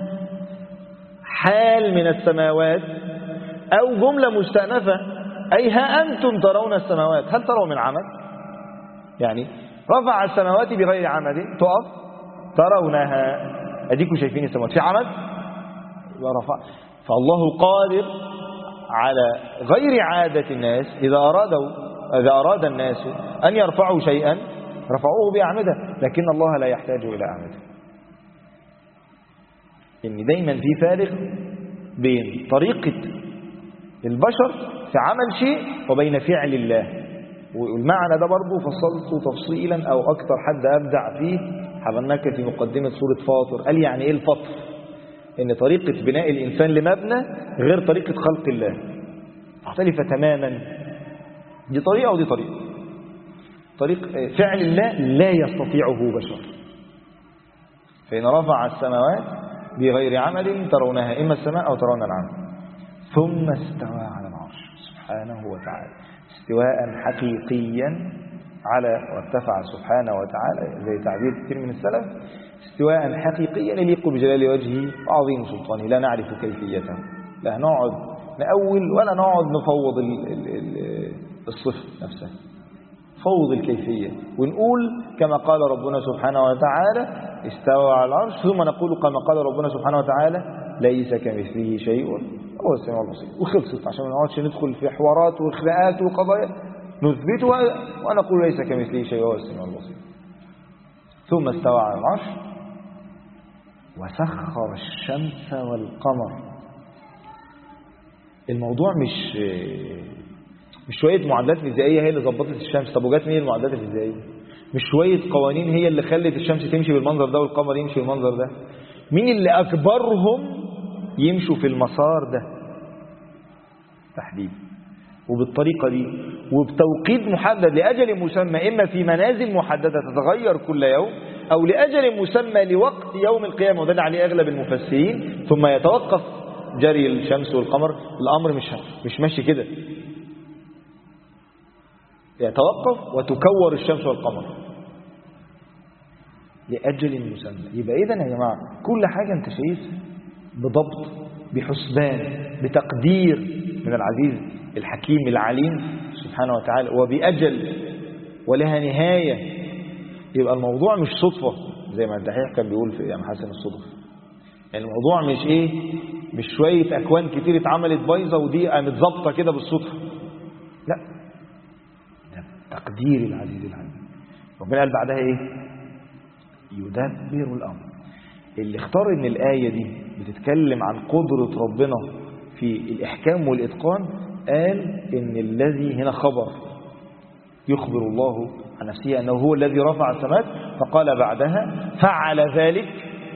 حال من السماوات أو جملة مستأنفة، أي ها أنتم ترون السماوات، هل تروا من عمد؟ يعني رفع السماوات بغير عمد تقف ترونها، أديكم شايفين السماوات في عمد ورفع. فالله قادر على غير عادة الناس. إذا أراد الناس أن يرفعوا شيئا رفعوه بأعمدة، لكن الله لا يحتاج إلى أعمدة. إن دايما في فارق بين طريقة البشر في عمل شيء وبين فعل الله. والمعنى ده برضو فصلته تفصيلا أو أكتر حد أبدع فيه حبناك في مقدمة سورة فاطر. قال يعني إيه الفطر؟ إن طريقة بناء الإنسان لمبنى غير طريقة خلق الله، مختلفة تماما. دي طريقة ودي طريقة. طريق فعل الله لا يستطيعه بشر. فإن رفع السماوات بغير عمل ترونها، إما السماء أو ترون العمل، ثم استوى على العرش سبحانه وتعالى استواء حقيقيا على، وارتفع سبحانه وتعالى زي تعبير كثير من السلف، استواء حقيقيا يليق بجلال وجهه وعظيم سلطانه لا نعرف كيفيته. لا نقعد نأول ولا نقعد نفوض الصفة نفسها، فوض الكيفية ونقول كما قال ربنا سبحانه وتعالى استوى على العرش، ثم نقول كما قال ربنا سبحانه وتعالى ليس كمثله شيء وهو السميع البصير، وخلصت. عشان ما نقعدش ندخل في حوارات وخناقات وقضايا، نثبتها ونقول ليس كمثله شيء وهو السميع البصير. ثم استوى على العرش وسخر الشمس والقمر. الموضوع مش شوية معادلات فيزيائية هي اللي ظبطت الشمس. طب وجات مين المعادلات الفيزيائية؟ مش شوية قوانين هي اللي خلت الشمس تمشي بالمنظر ده والقمر يمشي بالمنظر ده. مين اللي أكبرهم يمشوا في المسار ده تحديد وبالطريقة دي وبتوقيت محدد لأجل مسمى، إما في منازل محددة تتغير كل يوم، أو لأجل مسمى لوقت يوم القيامة، وده عليه أغلب المفسرين. ثم يتوقف جري الشمس والقمر. الأمر مش ماشي كده، يتوقف وتكور الشمس والقمر لأجل مسمى. يبقى إذن يا جماعة كل حاجة أنت شايف بضبط، بحسبان، بتقدير من العزيز الحكيم العليم سبحانه وتعالى، وبأجل ولها نهاية. يبقى الموضوع مش صدفة زي ما الدحيح كان بيقول في يا محاسن الصدف. الموضوع مش شوية أكوان كتير اتعملت بايظة ودي قامت ظابطة كده بالصدفة. لا، ده تقدير العزيز العليم. ربنا قال بعدها ايه؟ يدبر الأمر. اللي اختار ان الآية دي بتتكلم عن قدرة ربنا في الإحكام والإتقان، قال ان الذي هنا خبر يخبر الله عن نفسه أنه هو الذي رفع السماوات، فقال بعدها فعل ذلك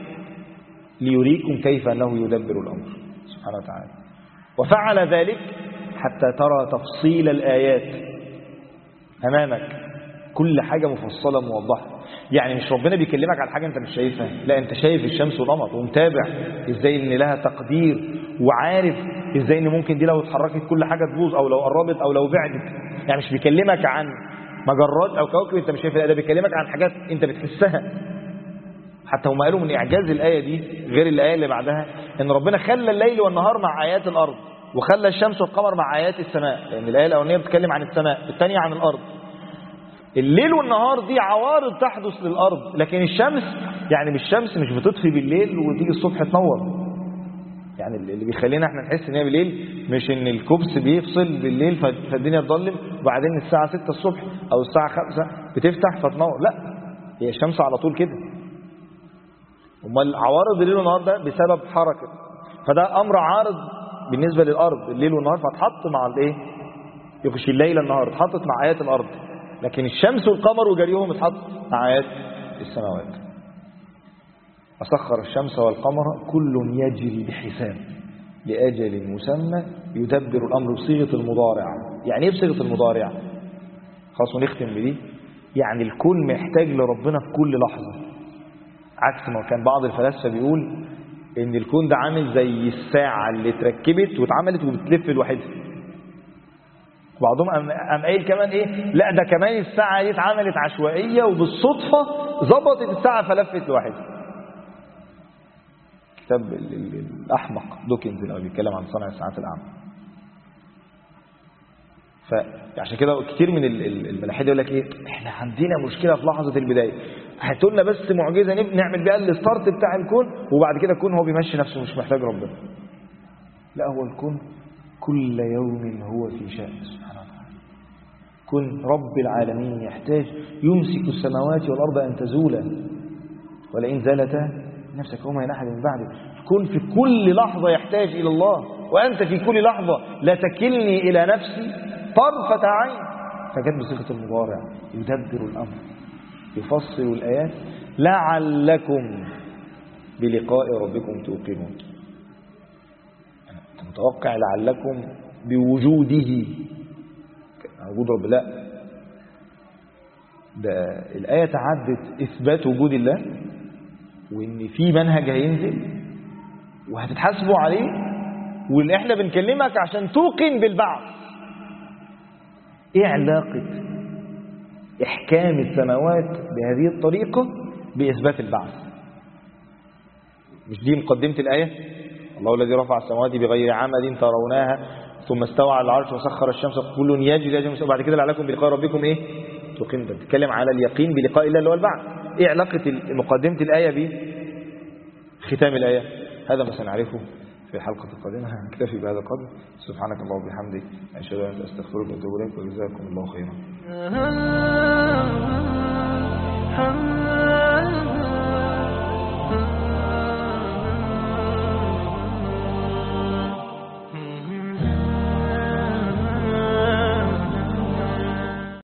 ليريكم كيف أنه يدبر الأمر سبحانه وتعالى. وفعل ذلك حتى ترى تفصيل الآيات أمامك، كل حاجة مفصلة موضحة. يعني مش ربنا بيكلمك على حاجة أنت مش شايفها، لا، أنت شايف الشمس والقمر ومتابع إزاي إن لها تقدير، وعارف إزاي إن ممكن دي لو اتحركت كل حاجة تبوظ، أو لو قربت أو لو بعدت. يعني مش بيكلمك عن مجرات أو كواكب أنت مش شايفها، لا، ده بيكلمك عن حاجات أنت بتحسها. حتى هم قالوا من إعجاز الآية دي غير الآية اللي بعدها إن ربنا خلى الليل والنهار مع آيات الأرض، وخلى الشمس والقمر مع آيات السماء، لأن الآية الأولانية بتتكلم عن السماء، الثانية عن الأرض. الليل والنهار دي عوارض تحدث للأرض، لكن الشمس يعني الشمس مش بتطفي بالليل وتيجي الصبح تنور. يعني اللي بيخلينا احنا نحس ان هي بالليل مش ان الكبس بيفصل بالليل فالدنيا تظلم وبعدين الساعة 6 الصبح او الساعة 5 بتفتح فتنور، لا، هي الشمس على طول كده. امال عوارض الليل والنهار ده بسبب حركة، فده امر عارض بالنسبة للأرض، الليل والنهار، فتحط مع الايه، يخش الليل النهار اتحطت مع آيات الأرض، لكن الشمس والقمر وجريهم اتحط مع آيات السماوات. وسخر الشمس والقمر كل يجري بحساب لأجل مسمى يدبر الأمر بصيغة المضارع. يعني ايه بصيغة المضارع؟ خلاص ونختم بدي. يعني الكل محتاج لربنا في كل لحظة، عكس ما كان بعض الفلاسفة بيقول ان الكون ده عامل زي الساعة اللي اتركبت واتعملت وبتلف لوحدها. بعضهم قام قايل كمان ايه، لا، ده كمان الساعة دي اتعملت عشوائية وبالصدفة ظبطت الساعة فلفت لوحدها. كتاب الأحمق دوكنز اللي بيتكلم عن صنع الساعات الأعمى. فعشان كده كتير من الملاحدة يقول لك ايه، احنا عندنا مشكلة في لحظة البداية، هاتوا لنا بس معجزة نعمل بيها الستارت بتاع الكون، وبعد كده الكون هو بيمشي نفسه مش محتاج ربنا. لا، هو الكون كل يوم هو في شأن سبحانه وتعالى. كن رب العالمين يحتاج، يمسك السماوات والأرض أن تزولا ولئن زالتا نفسك وما ينحد من بعده. الكون في كل لحظة يحتاج إلى الله، وأنت في كل لحظة لا تكلني إلى نفسي طرفة عين. فجد بصيغة المضارع يدبر الأمر، يفصل الآيات لعلكم بلقاء ربكم توقنون. أنت متوقع لعلكم بوجوده، وجود رب، لا، ده الآية تعدت إثبات وجود الله، وإن في منهج هينزل وهتتحاسبوا عليه، واللي احنا بنكلمك عشان توقن بالبعث. ايه علاقة احكام السماوات بهذه الطريقة بإثبات البعث؟ مش دي مقدمة الآية؟ الله الذي رفع السماوات بغير عمد تروناها ثم استوى على العرش وسخر الشمس كل يجري لأجل، بعد كده لعلكم بلقاء ربكم ايه توقنون. بتتكلم على اليقين بلقاء الله اللي هو البعث. ايه علاقة مقدمة الآية بختام الآية؟ هذا ما سنعرفه في الحلقة القادمة. نكتفي بهذا القدر. سبحانك اللهم وبحمدك، أشهد أن لا إله إلا أنت، أستغفرك وأتوب إليك، وجزاكم الله خيرا.